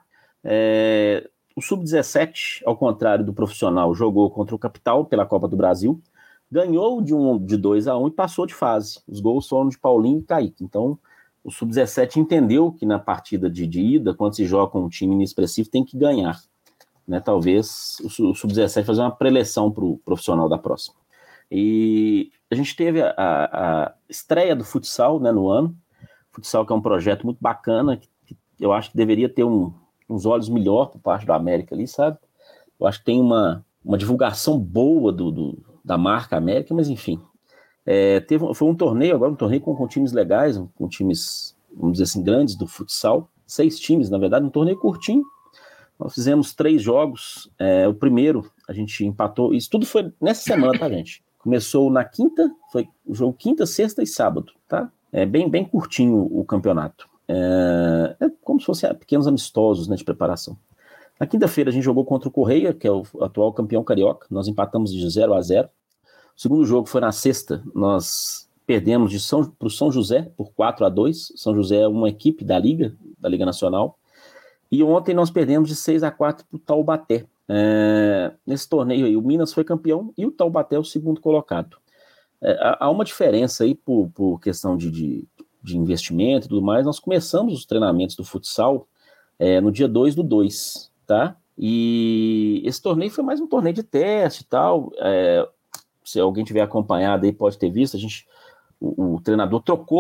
Speaker 3: O Sub-17, ao contrário do profissional, jogou contra o Capital pela Copa do Brasil, ganhou de 2-1 e passou de fase. Os gols foram de Paulinho e Kaique. Então, o Sub-17 entendeu que na partida de ida, quando se joga com um time inexpressivo, tem que ganhar. Né? Talvez o Sub-17 fazer uma preleção para o profissional da próxima. E a gente teve a estreia do futsal, né, no ano. Futsal que é um projeto muito bacana, que eu acho que deveria ter uns olhos melhor por parte da América ali, sabe? Eu acho que tem uma divulgação boa da marca América, mas enfim. Foi um torneio com times legais, com times, vamos dizer assim, grandes do futsal. 6 times, na verdade, um torneio curtinho. Nós fizemos 3 jogos. O primeiro, a gente empatou. Isso tudo foi nessa semana, tá, gente? Começou na quinta, foi o jogo quinta, sexta e sábado, tá? Bem curtinho o campeonato. É como se fossem pequenos amistosos, né, de preparação. Na quinta-feira a gente jogou contra o Correia, que é o atual campeão carioca. Nós empatamos de 0-0. O segundo jogo foi na sexta. Nós perdemos para o São José por 4-2. São José é uma equipe da Liga Nacional. E ontem nós perdemos de 6-4 para o Taubaté. Nesse torneio aí, o Minas foi campeão e o Taubaté é o segundo colocado. Há uma diferença aí por questão de investimento e tudo mais. Nós começamos os treinamentos do futsal no dia 2/2, tá? E esse torneio foi mais um torneio de teste e tal. Se alguém tiver acompanhado aí pode ter visto, o treinador trocou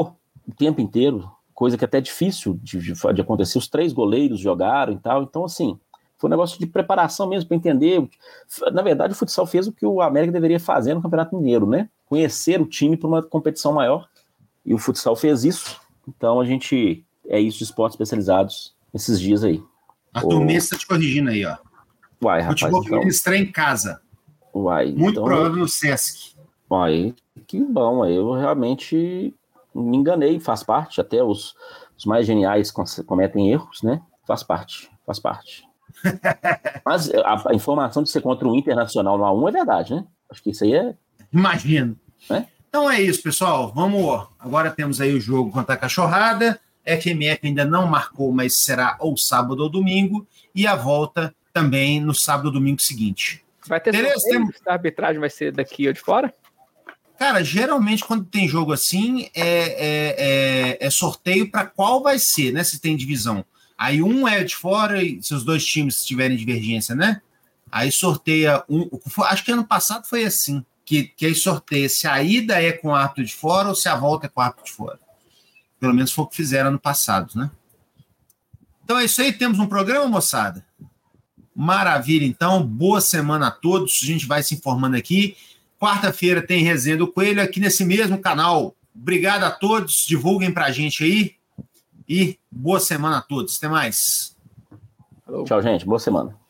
Speaker 3: o tempo inteiro, coisa que até é difícil de acontecer. Os 3 goleiros jogaram e tal. Então, assim, foi um negócio de preparação mesmo para entender. Na verdade, o futsal fez o que o América deveria fazer no Campeonato Mineiro, né? Conhecer o time para uma competição maior. E o futsal fez isso. Então, é isso de esportes especializados esses dias aí.
Speaker 1: Arthur Mendes está te corrigindo aí, ó.
Speaker 3: Uai, rapaz,
Speaker 1: futebol feminino estreia em casa.
Speaker 3: Uai,
Speaker 1: muito
Speaker 3: então,
Speaker 1: provável no Sesc.
Speaker 3: Uai, que bom. Eu realmente me enganei, faz parte. Até os mais geniais cometem erros, né? Faz parte. Mas a informação de ser contra o Internacional no A1 é verdade, né? Acho que isso aí é...
Speaker 1: Imagino.
Speaker 3: É?
Speaker 1: Então é isso, pessoal. Vamos. Agora temos aí o jogo contra a Cachorrada. FMF ainda não marcou, mas será ou sábado ou domingo. E a volta também no sábado ou domingo seguinte.
Speaker 2: Vai ter sorteio? A arbitragem vai ser daqui ou de fora?
Speaker 1: Cara, geralmente quando tem jogo assim, é sorteio para qual vai ser, né? Se tem divisão. Aí um é de fora e se os 2 times tiverem divergência, né? Aí sorteia um. Acho que ano passado foi assim. Que aí sorteia se a ida é com o árbitro de fora ou se a volta é com o árbitro de fora. Pelo menos foi o que fizeram ano passado, né? Então é isso aí. Temos um programa, moçada? Maravilha, então. Boa semana a todos. A gente vai se informando aqui. Quarta-feira tem Resenha do Coelho aqui nesse mesmo canal. Obrigado a todos. Divulguem pra gente aí. E boa semana a todos. Até mais.
Speaker 3: Tchau, gente. Boa semana.